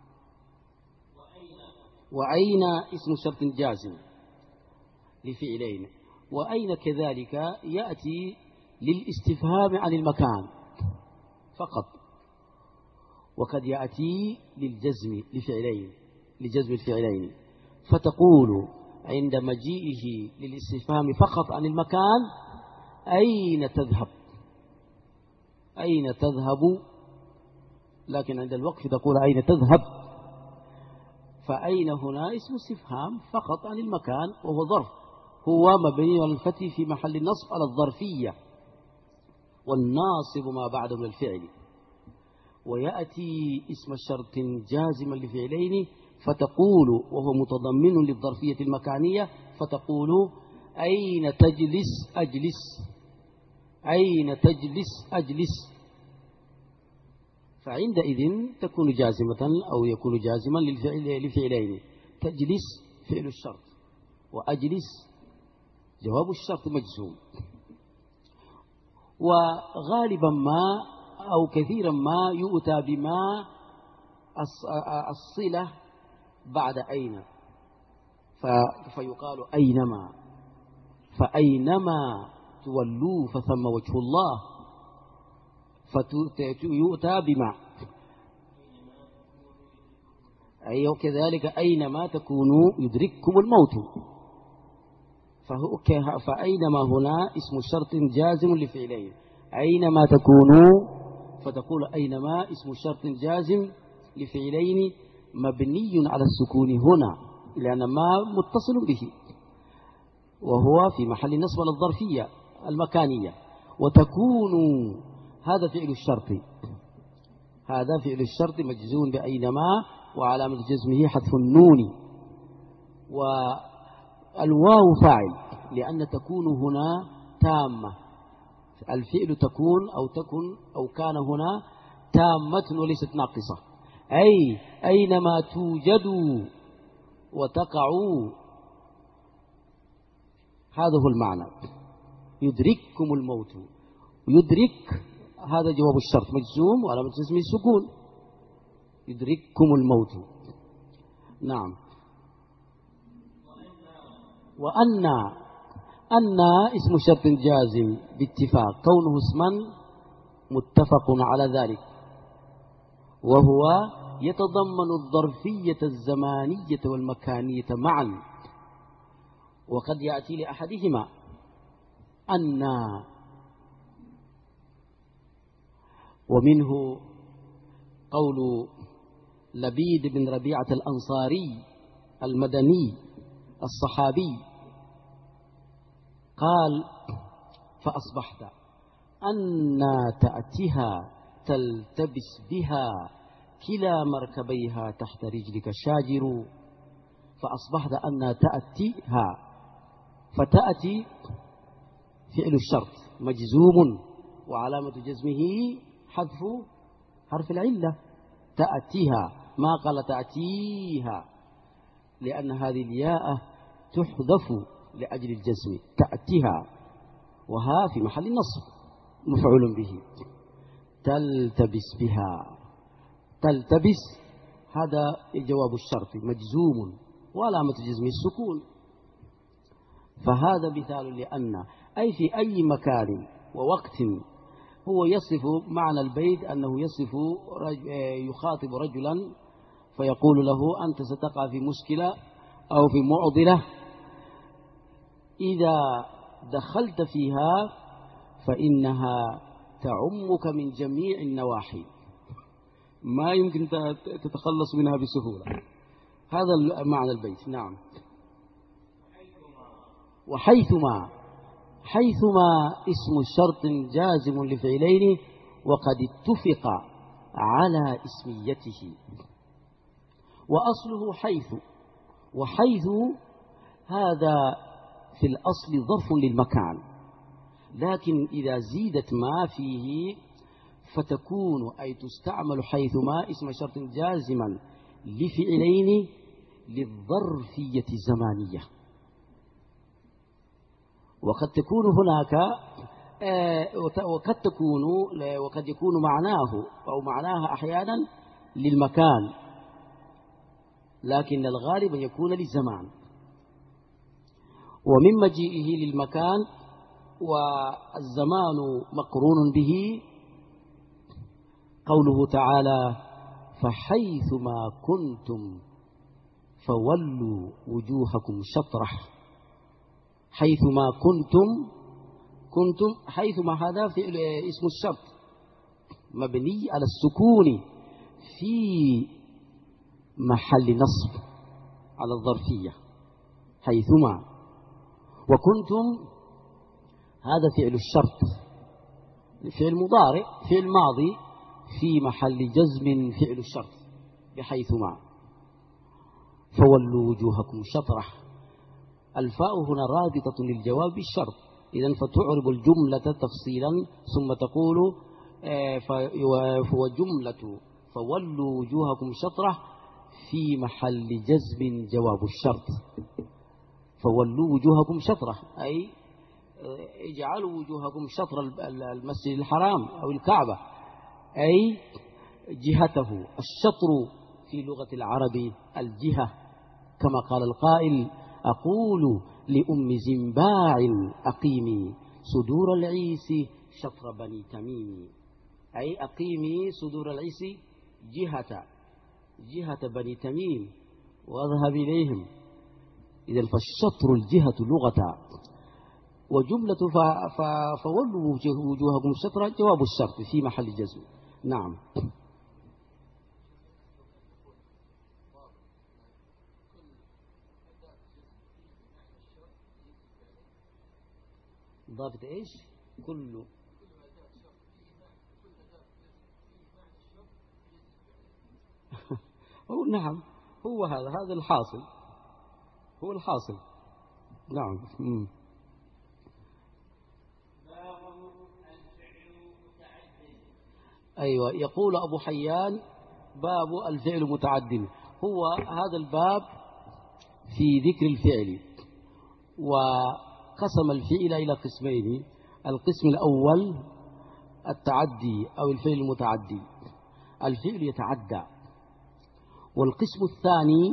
وأين اسم شرط جازم لفعلين. وأين كذلك يأتي للاستفهام عن المكان فقط، وقد يأتي للجزم لفعلين، لجزم الفعلين، فتقول عند مجيئه للاستفهام فقط عن المكان أين تذهب، أين تذهب، لكن عند الوقف تقول أين تذهب. فأين هنا اسم استفهام فقط عن المكان، وهو ظرف، هو مبني على الفتح في محل النصب على الظرفية، والناصب ما بعده من الفعل. ويأتي اسم الشرط جازما لفعلين فتقول، وهو متضمن للظرفية المكانية، فتقول أين تجلس أجلس، أين تجلس أجلس. فعندئذ تكون جازمة أو يكون جازما للفعل لفعلين. تجلس فعل الشرط، وأجلس جواب الشرط مجزوم. وغالبا ما أو كثيرا ما يؤتى بما الصلة بعد أين، فيقال أينما، فأينما تولوا فثم وجه الله، فيؤتى بما. أي وكذلك أينما تكونوا يدرككم الموت، فأينما هنا اسم شرط جازم لفعلين. أينما تكونوا، فتقول أينما اسم شرط جازم لفعلين مبني على السكون هنا، لأن ما متصل به، وهو في محل نصب الظرفية المكانية. وتكون هذا فعل الشرط، هذا فعل الشرط مجزوم بأينما، وعلامة جزمه حذف النون، والواو فاعل، لأن تكون هنا تامة. الفعل تكون أو تكن أو كان هنا تامة وليست ناقصة، أي أينما توجدوا وتقعوا، هذا هو المعنى. يدرككم الموت، يدرك هذا جواب الشرط مجزوم وعلامة جزمه السكون، يدرككم الموت. نعم. وأن أن اسم شرط جازم باتفاق كونه اسما متفق على ذلك، وهو يتضمن الظرفية الزمانية والمكانية معا، وقد يأتي لأحدهما أن. ومنه قول لبيد بن ربيعة الأنصاري المدني الصحابي قال: فأصبحت أن تأتيها تلتبس بها كلا مركبيها تحت رجلك شاجر. فأصبحت أن تأتيها، فتأتي فعل الشرط مجزوم وعلامة جزمه حذف حرف العلة، تأتيها، ما قال تأتيها، لأن هذه الياء تحذف لأجل الجزم، تأتيها، وها في محل النصب مفعول به. تلتبس بها، تلتبس هذا الجواب الشرطي مجزوم وعلامة جزم السكون. فهذا مثال لأن أي في أي مكان ووقت هو يصف معنى البيت أنه يصف رجل يخاطب رجلا فيقول له أنت ستقع في مشكلة أو في معضلة، إذا دخلت فيها فإنها تعمك من جميع النواحي، ما يمكن تتخلص منها بسهولة. هذا معنى البيت. نعم. وحيثما، حيثما اسم شرط جازم لفعلين وقد اتفق على اسميته، وأصله حيث، وحيث هذا في الأصل ظرف للمكان، لكن إذا زيدت ما فيه فتكون أي تستعمل حيثما اسم شرط جازما لفعلين للظرفية الزمانية. وقد تكون هناك وقد تكون وقد يكون معناه أو معناها أحيانا للمكان، لكن الغالب أن يكون للزمان. ومن مجيئه للمكان والزمان مقرون به قوله تعالى فحيثما كنتم فولوا وجوهكم شطره. حيثما كنتم، كنتم حيثما هذا في اسم الشرط مبني على السكون في محل نصب على الظرفية حيثما، وكنتم هذا فعل الشرط فعل مضارع فعل ماضي في محل جزم فعل الشرط بحيثما. فولوا وجوهكم شطره، الفاء هنا رابطة للجواب بالشرط، إذن فتعرب الجملة تفصيلا ثم تقول وجملة فولوا وجوهكم شطره في محل جزم جواب الشرط. فولوا وجوهكم شطره أي اجعلوا وجوهكم شطر المسجد الحرام أو الكعبة، أي جهته. الشطر في لغة العرب الجهة، كما قال القائل أقول لأم زنباع أقيمي صدور العيس شطر بني تميم، أي أقيمي صدور العيس جهة جهة بني تميم واذهب إليهم. إذن فالشطر الجهة لغة، وجملة فولوا وجوهكم شطرا جواب الشرط في محل جزم. نعم. ضابط إيش؟ كل هو نعم هو هذا هذا الحاصل، هو الحاصل. نعم. مم. أيوة، يقول أبو حيان باب الفعل متعد. هو هذا الباب في ذكر الفعل، وقسم الفعل إلى قسمين. القسم الأول التعدي أو الفعل المتعدي، الفعل يتعدى. والقسم الثاني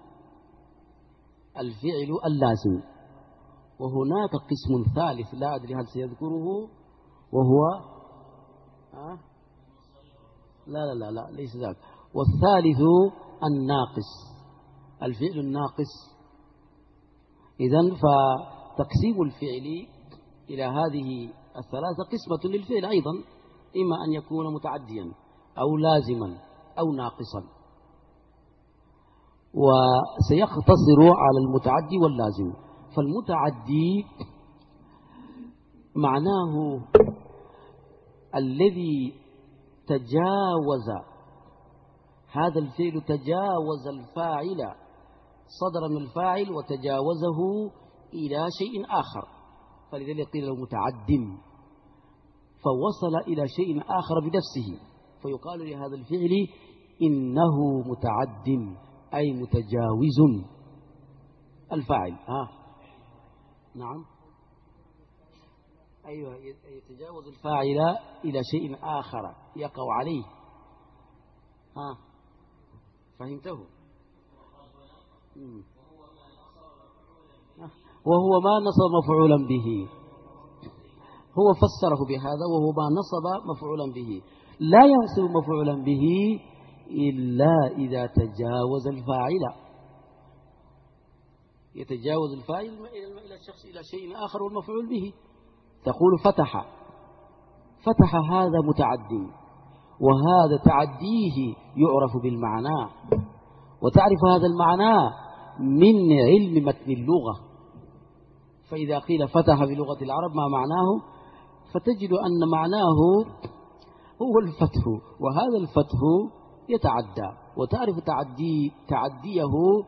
الفعل اللازم. وهناك قسم ثالث لا أدري هل سيذكره، وهو أه؟ لا لا لا لا ليس ذاك. والثالث الناقص، الفعل الناقص. إذن فتقسيم الفعل إلى هذه الثلاثة قسمة للفعل أيضا، إما أن يكون متعديا أو لازما أو ناقصا، وسيقتصر على المتعدي واللازم. فالمتعدي معناه الذي تجاوز، هذا الفعل تجاوز الفاعل، صدر من الفاعل وتجاوزه إلى شيء آخر، فلذلك قيل له متعد، فوصل إلى شيء آخر بنفسه، فيقال لهذا الفعل إنه متعد أي متجاوز الفاعل. ها نعم أيوة، يتجاوز الفاعل إلى شيء آخر يقع عليه. ها فهمته؟ وهو ما نصب مفعولا به، هو فسره بهذا، وهو ما نصب مفعولا به. لا ينصب مفعولا به إلا إذا تجاوز الفاعل، يتجاوز الفاعل إلى الشخص إلى شيء آخر والمفعول به. تقول فتح، فتح هذا متعد، وهذا تعديه يعرف بالمعنى، وتعرف هذا المعنى من علم متن اللغة. فإذا قيل فتح بلغة العرب ما معناه، فتجد أن معناه هو الفتح، وهذا الفتح يتعدى، وتعرف تعدي تعديه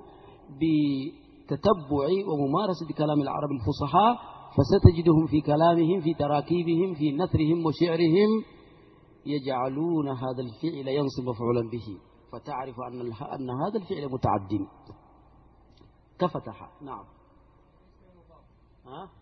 بتتبع وممارسة كلام العرب الفصحاء، فستجدهم في كلامهم في تراكيبهم في نثرهم وشعرهم يجعلون هذا الفعل ينصب مفعولا به، فتعرف أن أن هذا الفعل متعد كفتح. نعم. ها؟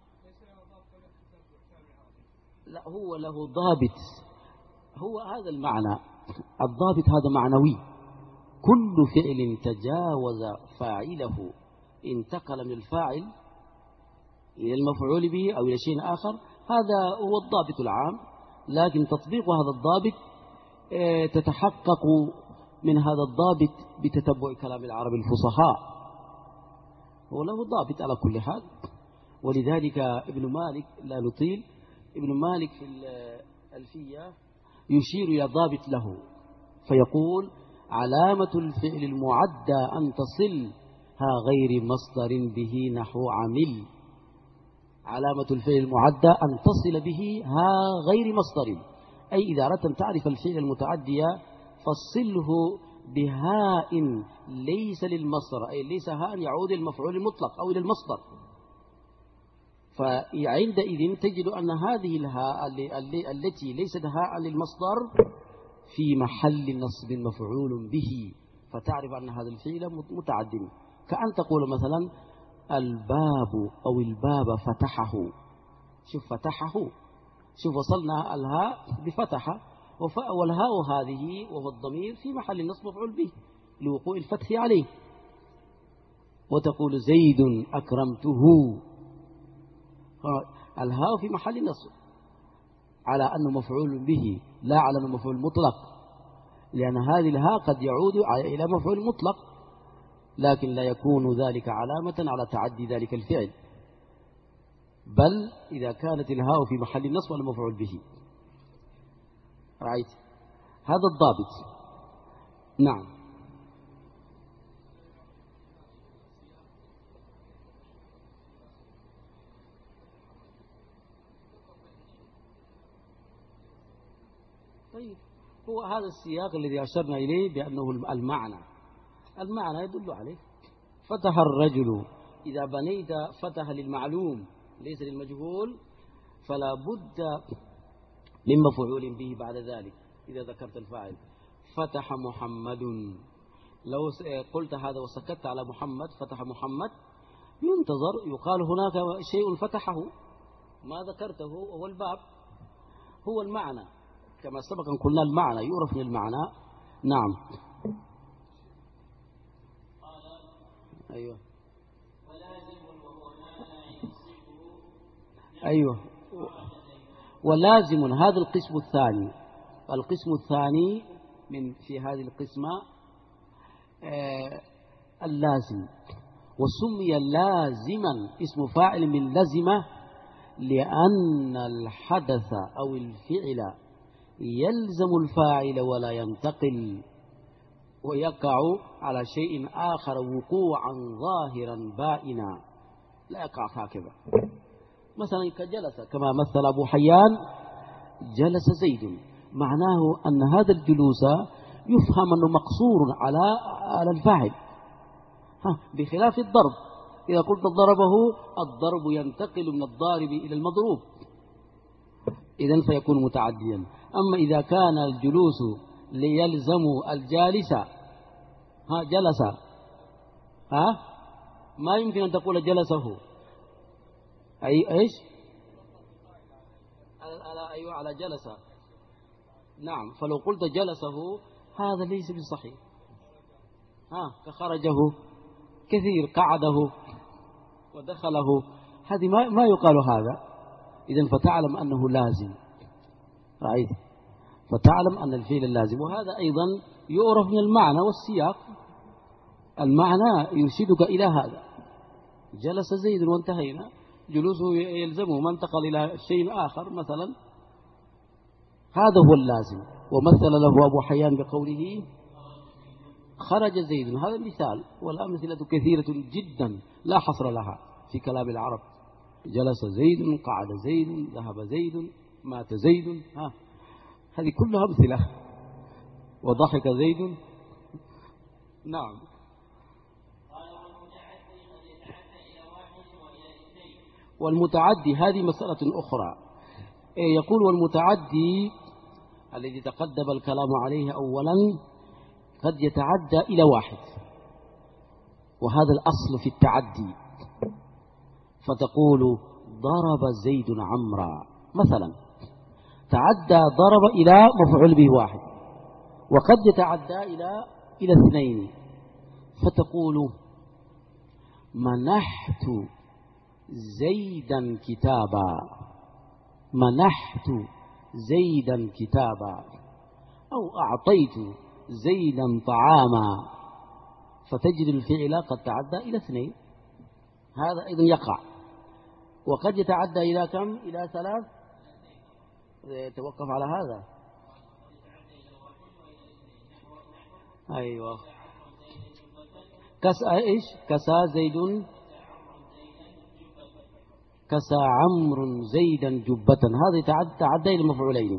لا، هو له ضابط، هو هذا المعنى الضابط، هذا معنوي. كل فعل تجاوز فاعله، انتقل من الفاعل إلى المفعول به أو إلى شيء آخر، هذا هو الضابط العام. لكن تطبيق هذا الضابط تتحقق من هذا الضابط بتتبع كلام العرب الفصحاء، هو له ضابط على كل حال. ولذلك ابن مالك، لا نطيل، ابن مالك في الألفية يشير إلى ضابط له فيقول: علامة الفعل المعدى أن تصلها غير مصدر به نحو عمل. علامة الفعل المعدى أن تصل به ها غير مصدر، أي إذا أردت أن تعرف الفعل المتعدي فصله بهاء ليس للمصدر، أي ليس هاء يعود للمفعول المطلق أو إلى المصدر. فعندئذ تجد أن هذه الهاء التي ليست هاء للمصدر في محل نصب مفعول به، فتعرف أن هذا الفعل متعد. كأن تقول مثلا الباب أو الباب فتحه، شوف فتحه، شوف وصلنا الهاء بفتح، والهاء هذه وهو الضمير في محل نصب مفعول به لوقوع الفتح عليه. وتقول زيد أكرمته، الهاء في محل نصب على أنه مفعول به لا على أنه مفعول مطلق، لأن هذه الهاء قد يعود إلى مفعول مطلق، لكن لا يكون ذلك علامة على تعدي ذلك الفعل، بل إذا كانت الهاء في محل النصب ولا مفعول به. رأيت هذا الضابط. نعم. طيب، هو هذا السياق الذي أشرنا إليه بأنه المعنى المعنى يدل عليه. فتح الرجل، إذا بنيت فتح للمعلوم ليس للمجهول، فلا بد من مفعول به بعد ذلك. إذا ذكرت الفاعل فتح محمد، لو قلت هذا وسكت على محمد فتح محمد، ينتظر يقال هناك شيء فتحه، ما ذكرته هو الباب، هو المعنى كما سبق أن قلنا، المعنى يعرف من المعنى. نعم. أيوة أيوة ولازم. هذا القسم الثاني، القسم الثاني من في هذه القسمة آه اللازم، وسمي لازما اسم فاعل من لزمة لأن الحدث أو الفعل يلزم الفاعل ولا ينتقل، ويقع على شيء آخر وقوعا ظاهرا بائنا، لا يقع هكذا. مثلا كجلس، كما مثل أبو حيان جلس زيد، معناه أن هذا الجلوس يفهم أنه مقصور على على الفاعل، بخلاف الضرب. إذا قلت ضربه، الضرب ينتقل من الضارب إلى المضروب، إذن فيكون متعديا. أما إذا كان الجلوس ليلزم الجالس، ها جلس، ها ما يمكن أن تقول جلسه، أي إيش على أيوة على جلس. نعم، فلو قلت جلسه هذا ليس بصحيح، ها كخرجه كثير، قعده ودخله، هذه ما, ما يقال هذا. إذن فتعلم أنه لازم، رأيت، فتعلم أن الفعل اللازم. وهذا أيضا يعرف من المعنى والسياق، المعنى يرشدك إلى هذا. جلس زيد وانتهينا، جلوسه يلزمه، ما انتقل إلى شيء آخر مثلا، هذا هو اللازم. ومثل له أبو حيان بقوله خرج زيد، هذا مثال، والأمثلة كثيرة جدا لا حصر لها في كلام العرب. جلس زيد، قعد زيد، ذهب زيد، مات زيد، ها هذه كلها أمثلة. وضحك زيد. نعم. والمتعدي هذه مسألة أخرى. يقول والمتعدي الذي تقدم الكلام عليه أولا قد يتعدى إلى واحد، وهذا الأصل في التعدي. فتقول ضرب زيد عمرا مثلا، تعدى ضرب إلى مفعول به واحد، وقد يتعدى إلى إلى اثنين. فتقول منحت زيدا كتابا، منحت زيدا كتابا، أو أعطيت زيدا طعاما، فتجد الفعل قد تعدى إلى اثنين، هذا أيضا يقع. وقد يتعدى إلى كم؟ إلى ثلاث. توقف على هذا. أيوة. كسى إيش؟ كسى زيد، كسى عمرو زيدا جبة، هذا يتعدى تعدى إلى المفعولين.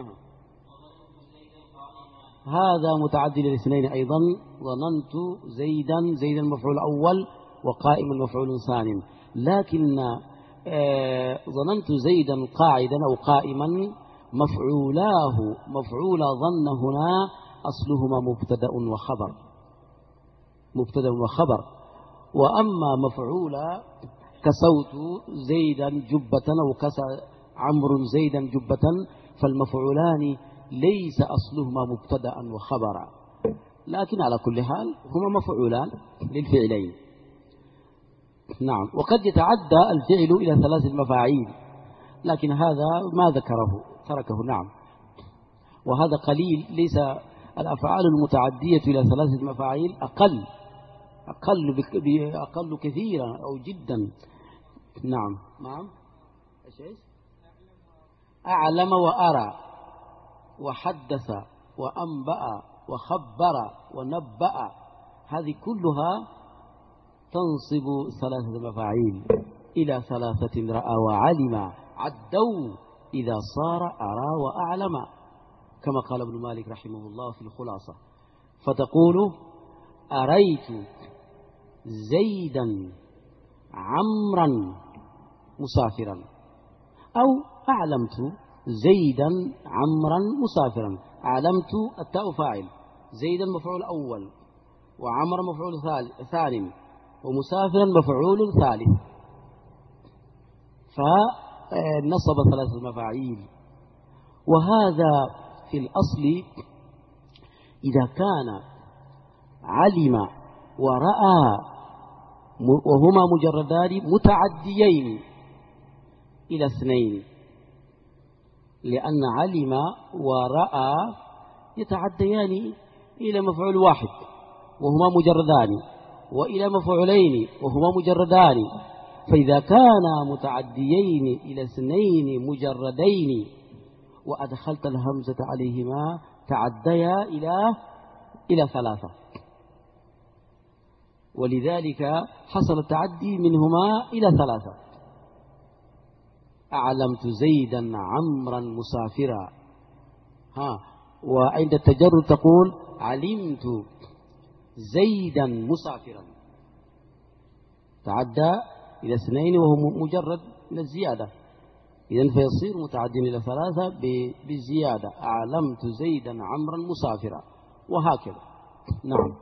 هذا متعدي للاثنين أيضا. ظننت زيدا، زيدا المفعول الأول، وقائم المفعول الثاني. لكن آه ظننت زيدا قاعدا أو قائما، مفعولاه مفعول ظن هنا أصلهما مبتدأ وخبر، مبتدأ وخبر. وأما مفعول كسوت زيدا جبة أو كسى عمرو زيدا جبة، فالمفعولان ليس أصلهما مبتدأ وخبرا، لكن على كل حال هما مفعولان للفعلين. نعم. وقد يتعدى الفعل إلى ثلاث مفاعيل، لكن هذا ما ذكره، تركه. نعم. وهذا قليل، ليس الأفعال المتعدية إلى ثلاث مفاعيل أقل أقل أقل كثيرا أو جدا. نعم. نعم. إيش؟ أعلم وأرى وحدث وأنبأ وخبر ونبأ، هذه كلها تنصب ثلاثة مفاعيل إلى ثلاثة. رأى وعلم، عدوا إذا صار أرى وأعلم، كما قال ابن مالك رحمه الله في الخلاصة. فتقول أريت زيدا عمرا مسافرا، أو أعلمت زيدا عمرا مسافرا. علمت التاء فاعل، زيدا مفعول أول، وعمر مفعول ثاني، ومسافرا مفعول ثالث، فنصب ثلاثة مفاعيل. وهذا في الأصل إذا كان علم ورأى وهما مجردان متعديين إلى اثنين، لأن علم ورأى يتعديان إلى مفعول واحد وهما مجردان، وإلى مفعولين وهما مجردان. فإذا كانا متعديين إلى اثنين مجردين وأدخلت الهمزة عليهما تعديا إلى إلى ثلاثة، ولذلك حصل التعدي منهما إلى ثلاثة. أعلمت زيدا عمرا مسافرا، ها. وعند التجرد تقول علمت زيدا مسافرا، تعدى إلى اثنين وهو مجرد من الزيادة، إذن فيصير متعدي إلى ثلاثة بالزيادة. أعلمت زيدا عمرا مسافرا، وهكذا. نعم.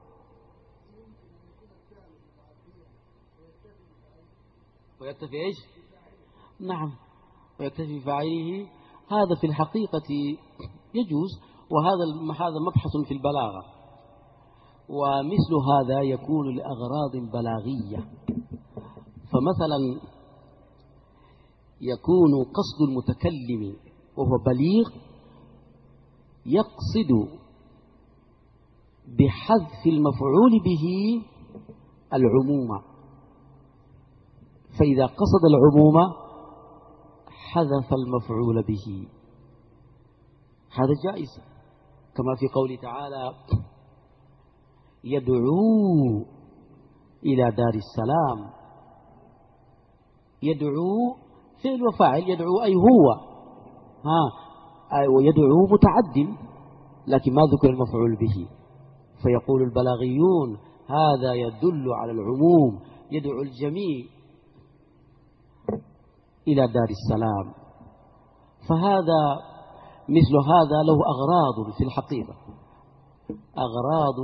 ويكتفي إيش؟ نعم، ويكتفي فاعله. هذا في الحقيقة يجوز، وهذا هذا مبحث في البلاغة. ومثل هذا يكون لأغراض بلاغية. فمثلا يكون قصد المتكلم وهو بليغ يقصد بحذف المفعول به العموم، فإذا قصد العموم حذف المفعول به، هذا جائز، كما في قوله تعالى يدعو إلى دار السلام. يدعو فعل وفاعل، يدعو أي هو، ها، ويدعو متعد، لكن ما ذكر المفعول به. فيقول البلاغيون هذا يدل على العموم، يدعو الجميع إلى دار السلام. فهذا مثل هذا له أغراض في الحقيقة، أغراض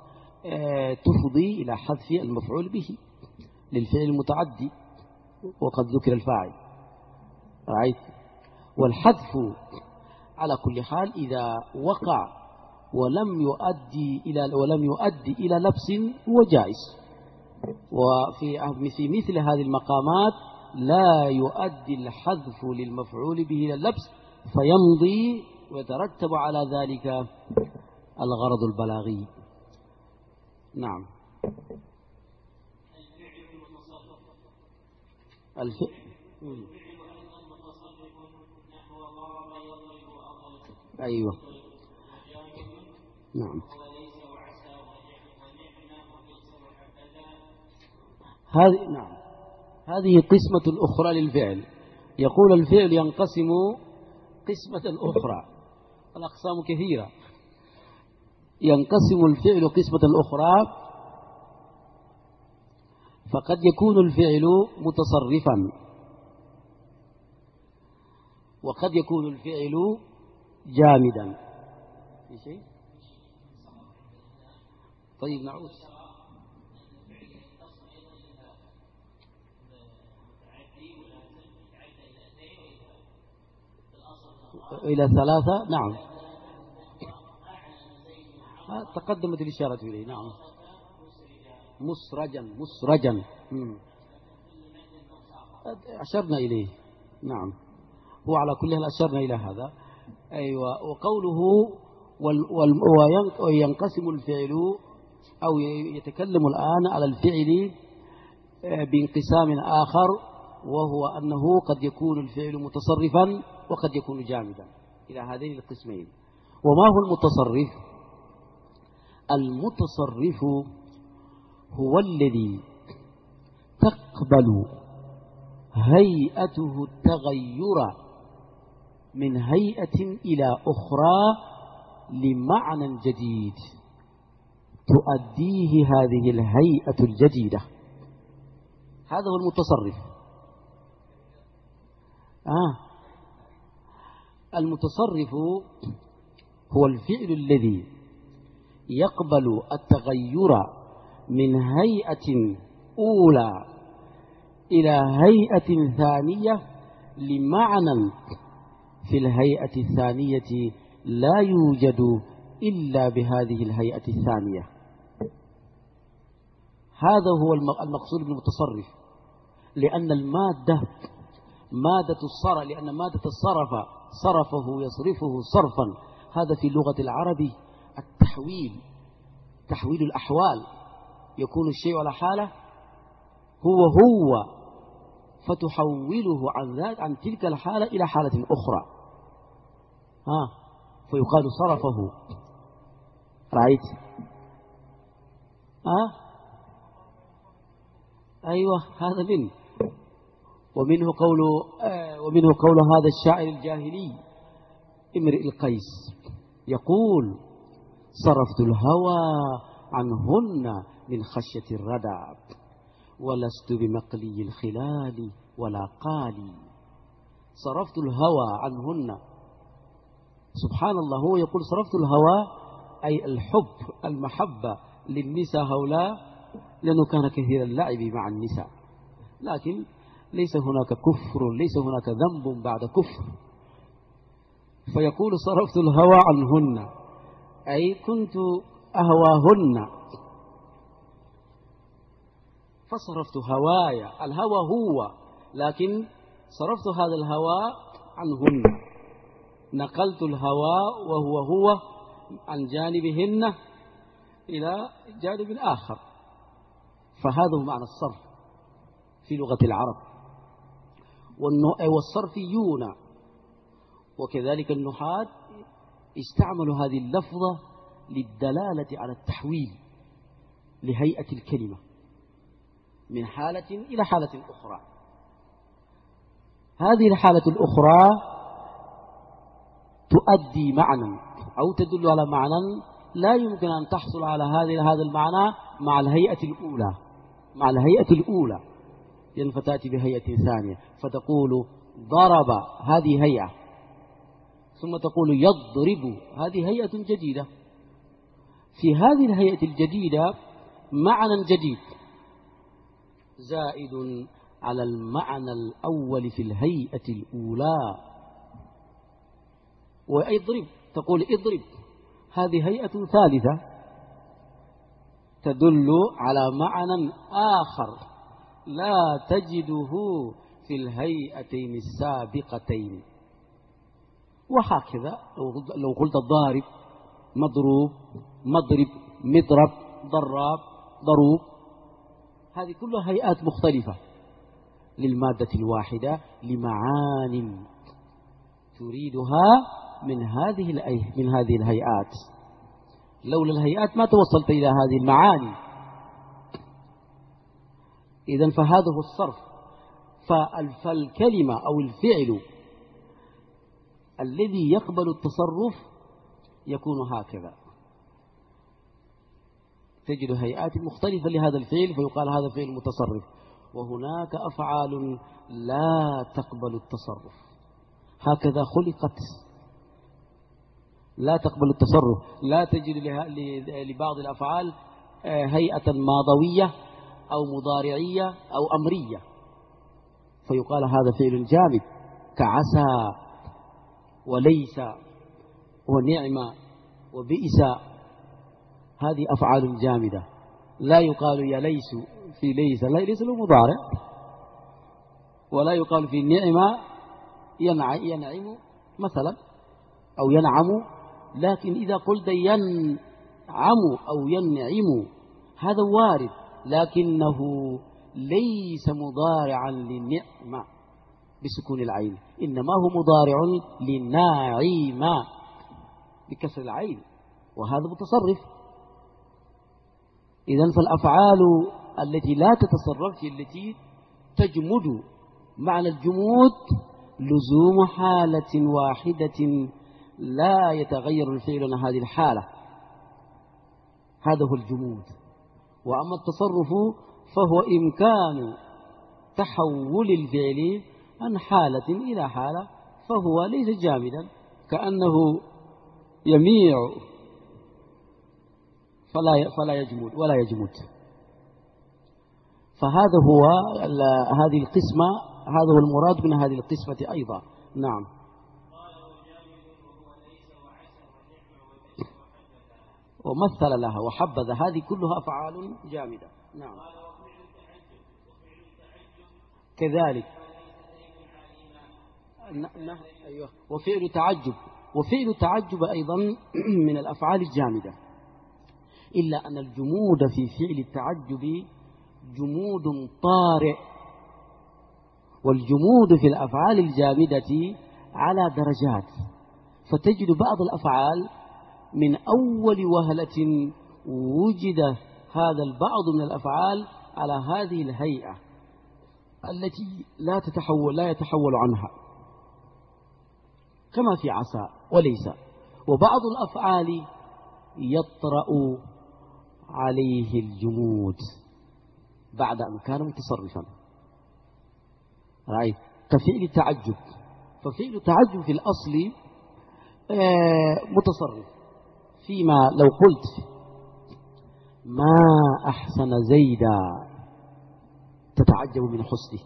تفضي إلى حذف المفعول به للفعل المتعدي، وقد ذكر الفاعل، رأيت. والحذف على كل حال إذا وقع ولم يؤدي إلى ولم يؤدي إلى لبس هو جائز، وفي في مثل هذه المقامات لا يؤدي الحذف للمفعول به إلى اللبس فيمضي ويترتب على ذلك الغرض البلاغي. نعم. الفعل أيوة نعم. هذه نعم هذه قسمة أخرى للفعل. يقول الفعل ينقسم قسمة أخرى، الأقسام كثيرة. ينقسم الفعل قسمة أخرى، فقد يكون الفعل متصرفا، وقد يكون الفعل جامدا. شيء طيب نعود إلى ثلاثة. نعم تقدمت الإشارة إليه. نعم مسرجا مسرجا أشرنا إليه. نعم هو على كل حال أشرنا إلى هذا. أيوة. وقوله وينقسم الفعل، أو يتكلم الآن على الفعل بانقسام آخر، وهو أنه قد يكون الفعل متصرفا وقد يكون جامدا، إلى هذين القسمين. وما هو المتصرف؟ المتصرف هو الذي تقبل هيئته التغير من هيئة إلى أخرى لمعنى جديد تؤديه هذه الهيئة الجديدة، هذا هو المتصرف. آه. المتصرف هو الفعل الذي يقبل التغير من هيئة أولى إلى هيئة ثانية لمعنى في الهيئة الثانية لا يوجد إلا بهذه الهيئة الثانية. هذا هو المقصود بالمتصرف، لأن المادة مادة الصرف، لأن مادة الصرف صرفه يصرفه صرفا، هذا في لغة العرب التحويل، تحويل الأحوال. يكون الشيء على حالة هو هو فتحوله عن ذات عن تلك الحالة إلى حالة أخرى، ها فيقال صرفه. رأيت؟ ها أيوة هذا منه. ومنه قول آه ومنه قول هذا الشاعر الجاهلي امرئ القيس يقول صرفت الهوى عنهن من خشية الردى ولست بمقلي الخلال ولا قالي. صرفت الهوى عنهن، سبحان الله، هو يقول صرفت الهوى أي الحب المحبة للنساء هؤلاء، لأنه كان كثير اللعب مع النساء، لكن ليس هناك كفر، ليس هناك ذنب بعد كفر. فيقول صرفت الهوى عنهن أي كنت أهواهن فصرفت هوايا، الهوى هو، لكن صرفت هذا الهوى عنهن، نقلت الهوى وهو هو عن جانبهن إلى جانب آخر. فهذا هو معنى الصرف في لغة العرب. والصرفيون وكذلك النحاة استعملوا هذه اللفظة للدلالة على التحويل لهيئة الكلمة من حالة إلى حالة أخرى. هذه الحالة الأخرى تؤدي معنى أو تدل على معنى لا يمكن أن تحصل على هذا هذا المعنى مع الهيئة الأولى مع الهيئة الأولى لأن فتأتي بهيئة ثانية فتقول ضرب، هذه هيئة، ثم تقول يضرب، هذه هيئة جديدة. في هذه الهيئة الجديدة معنى جديد زائد على المعنى الأول في الهيئة الأولى. ويضرب تقول اضرب، هذه هيئة ثالثة تدل على معنى آخر لا تجده في الهيئتين السابقتين. وهكذا لو قلت الضارب مضروب مضرب مضرب ضراب ضروب، هذه كلها هيئات مختلفة للمادة الواحدة لمعان تريدها من هذه من هذه الهيئات. لولا الهيئات ما توصلت إلى هذه المعاني. إذن فهذا هو الصرف. فالكلمة أو الفعل الذي يقبل التصرف يكون هكذا، تجد هيئات مختلفة لهذا الفعل فيقال هذا فعل متصرف. وهناك أفعال لا تقبل التصرف، هكذا خلقت لا تقبل التصرف. لا تجد لبعض الأفعال هيئة ماضوية أو مضارعية أو أمرية فيقال هذا فعل جامد كعسى وليس ونعم وبئس، هذه أفعال جامدة. لا يقال يا ليس في ليس، لا ليس له مضارع، ولا يقال في النعمة ينعم مثلا أو ينعم، لكن إذا قلت ينعم أو ينعم هذا وارد، لكنه ليس مضارعا للنعمة بسكون العين، إنما هو مضارع للناعم بكسر العين، وهذا متصرف. إذن فالأفعال التي لا تتصرف هي التي تجمد. معنى الجمود لزوم حالة واحدة لا يتغير الفعل عن هذه الحالة، هذا هو الجمود. وأما التصرف فهو إمكان تحول الفعل عن حالة إلى حالة، فهو ليس جامدا كأنه يميع فلا فلا يجمد ولا يجمد. فهذا هو هذه القسمة، هذا هو المراد من هذه القسمة أيضا. نعم. ومثل لها وحبذ، هذه كلها أفعال جامدة. نعم. كذلك أيوة. وفعل تعجب، وفعل تعجب أيضا من الأفعال الجامدة، إلا أن الجمود في فعل التعجب جمود طارئ، والجمود في الأفعال الجامدة على درجات. فتجد بعض الأفعال من أول وهلة وجد هذا البعض من الأفعال على هذه الهيئة التي لا تتحول لا يتحول عنها، كما في عسى وليس. وبعض الأفعال يطرأ عليه الجمود بعد أن كان متصرفا، رأيت كفعل التعجب. ففعل التعجب في الأصل متصرف، فيما لو قلت ما أحسن زيدا تتعجب من حسنه،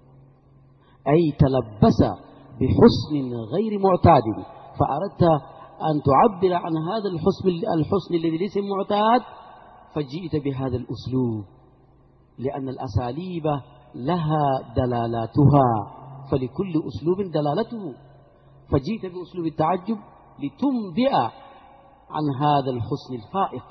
أي تلبس بحسن غير معتاد، فأردت أن تعبر عن هذا الحسن الحسن الذي ليس معتاد، فجئت بهذا الأسلوب، لأن الأساليب لها دلالاتها، فلكل أسلوب دلالته، فجئت بأسلوب التعجب لتنبئ عن هذا الحسن الفائق.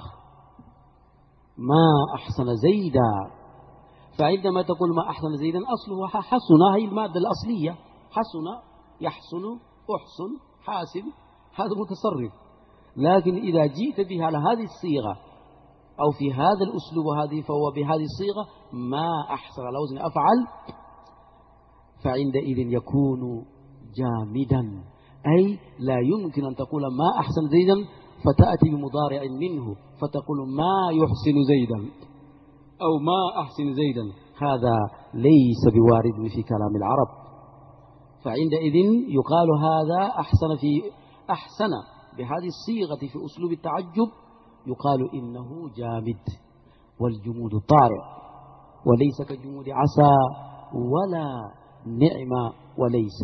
ما أحسن زيدا، فعندما تقول ما أحسن زيدا أصله حسن، هي المادة الأصلية، حسن يحسن أحسن حاسب، هذا متصرف. لكن إذا جئت بها على هذه الصيغة أو في هذا الأسلوب هذه، فهو بهذه الصيغة ما أحسن على وزن أفعل، فعندئذ يكون جامدا، أي لا يمكن أن تقول ما أحسن زيدا فتأتي بمضارع منه فتقول ما يحسن زيدا أو ما أحسن زيدا، هذا ليس بوارد في كلام العرب. فعندئذ يقال هذا أحسن في أحسن بهذه الصيغة في أسلوب التعجب، يقال إنه جامد، والجمود طارئ، وليس كجمود عسى ولا نعم وليس.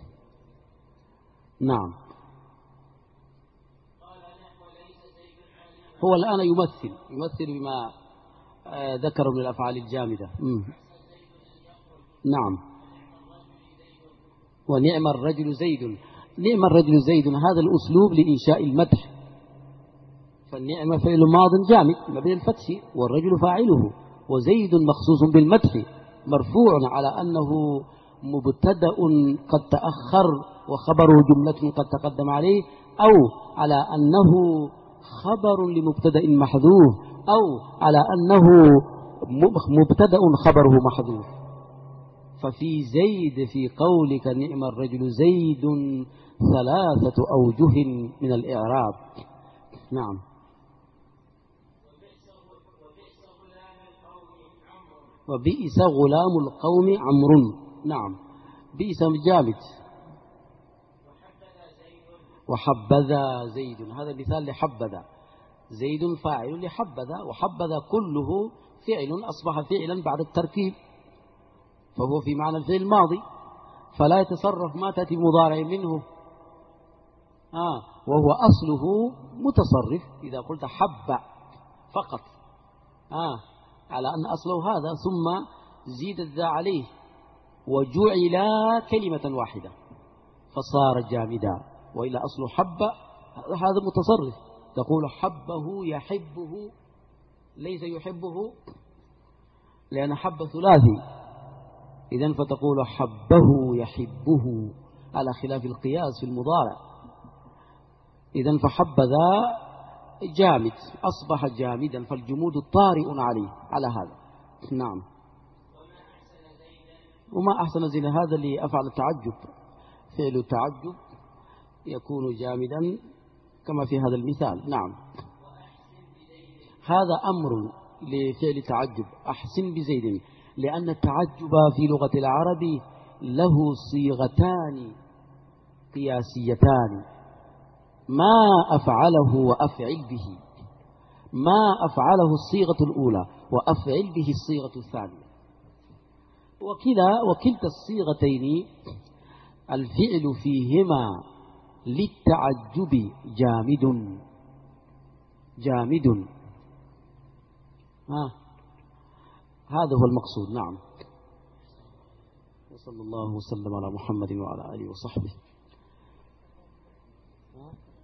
نعم. هو الآن يمثل يمثل بما ذكر من الأفعال الجامدة. مم. نعم. ونعم الرجل زيد، نعم الرجل زيد، هذا الأسلوب لإنشاء المدح، فالنعم فعل ماض جامد مبني الفتح، والرجل فاعله، وزيد مخصوص بالمدح مرفوع على أنه مبتدأ قد تأخر وخبره جملة قد تقدم عليه، أو على أنه خبر لمبتدأ محذوف، أو على أنه مبتدأ خبره محذوف. ففي زيد في قولك نعم الرجل زيد ثلاثة أوجه من الإعراب. نعم. وبئس غلام القوم عمرو. نعم. بئس جامد. وحبذا زيد، هذا مثال لحبذا، زيد فاعل لحبذا، وحبذا كله فعل أصبح فعلا بعد التركيب، فهو في معنى الفعل الماضي، فلا يتصرف ما تأتي مضارع منه، آه وهو أصله متصرف إذا قلت حب فقط، آه على أن أصله هذا، ثم زيد الذا عليه وجعل كلمة واحدة فصار جامدا، وإلى أصله حب هذا متصرف، تقول حبه يحبه، ليس يحبه لأن حب ثلاثي، إذن فتقول حبه يحبه على خلاف القياس في المضارع. إذن فحبذا جامد أصبح جامدا، فالجمود طارئ عليه على هذا. نعم. وما أحسن زين، هذا اللي أفعل التعجب، فعل التعجب يكون جامدا كما في هذا المثال. نعم. هذا أمر لفعل التعجب، أحسن بزيد، لأن التعجب في لغة العرب له صيغتان قياسيتان، ما أفعله وأفعل به، ما أفعله الصيغة الأولى وأفعل به الصيغة الثانية، وكلا وكلتا الصيغتين الفعل فيهما للتعجب جامد جامد. ها هذا هو المقصود. نعم. وصلى الله وسلم على محمد وعلى آله وصحبه.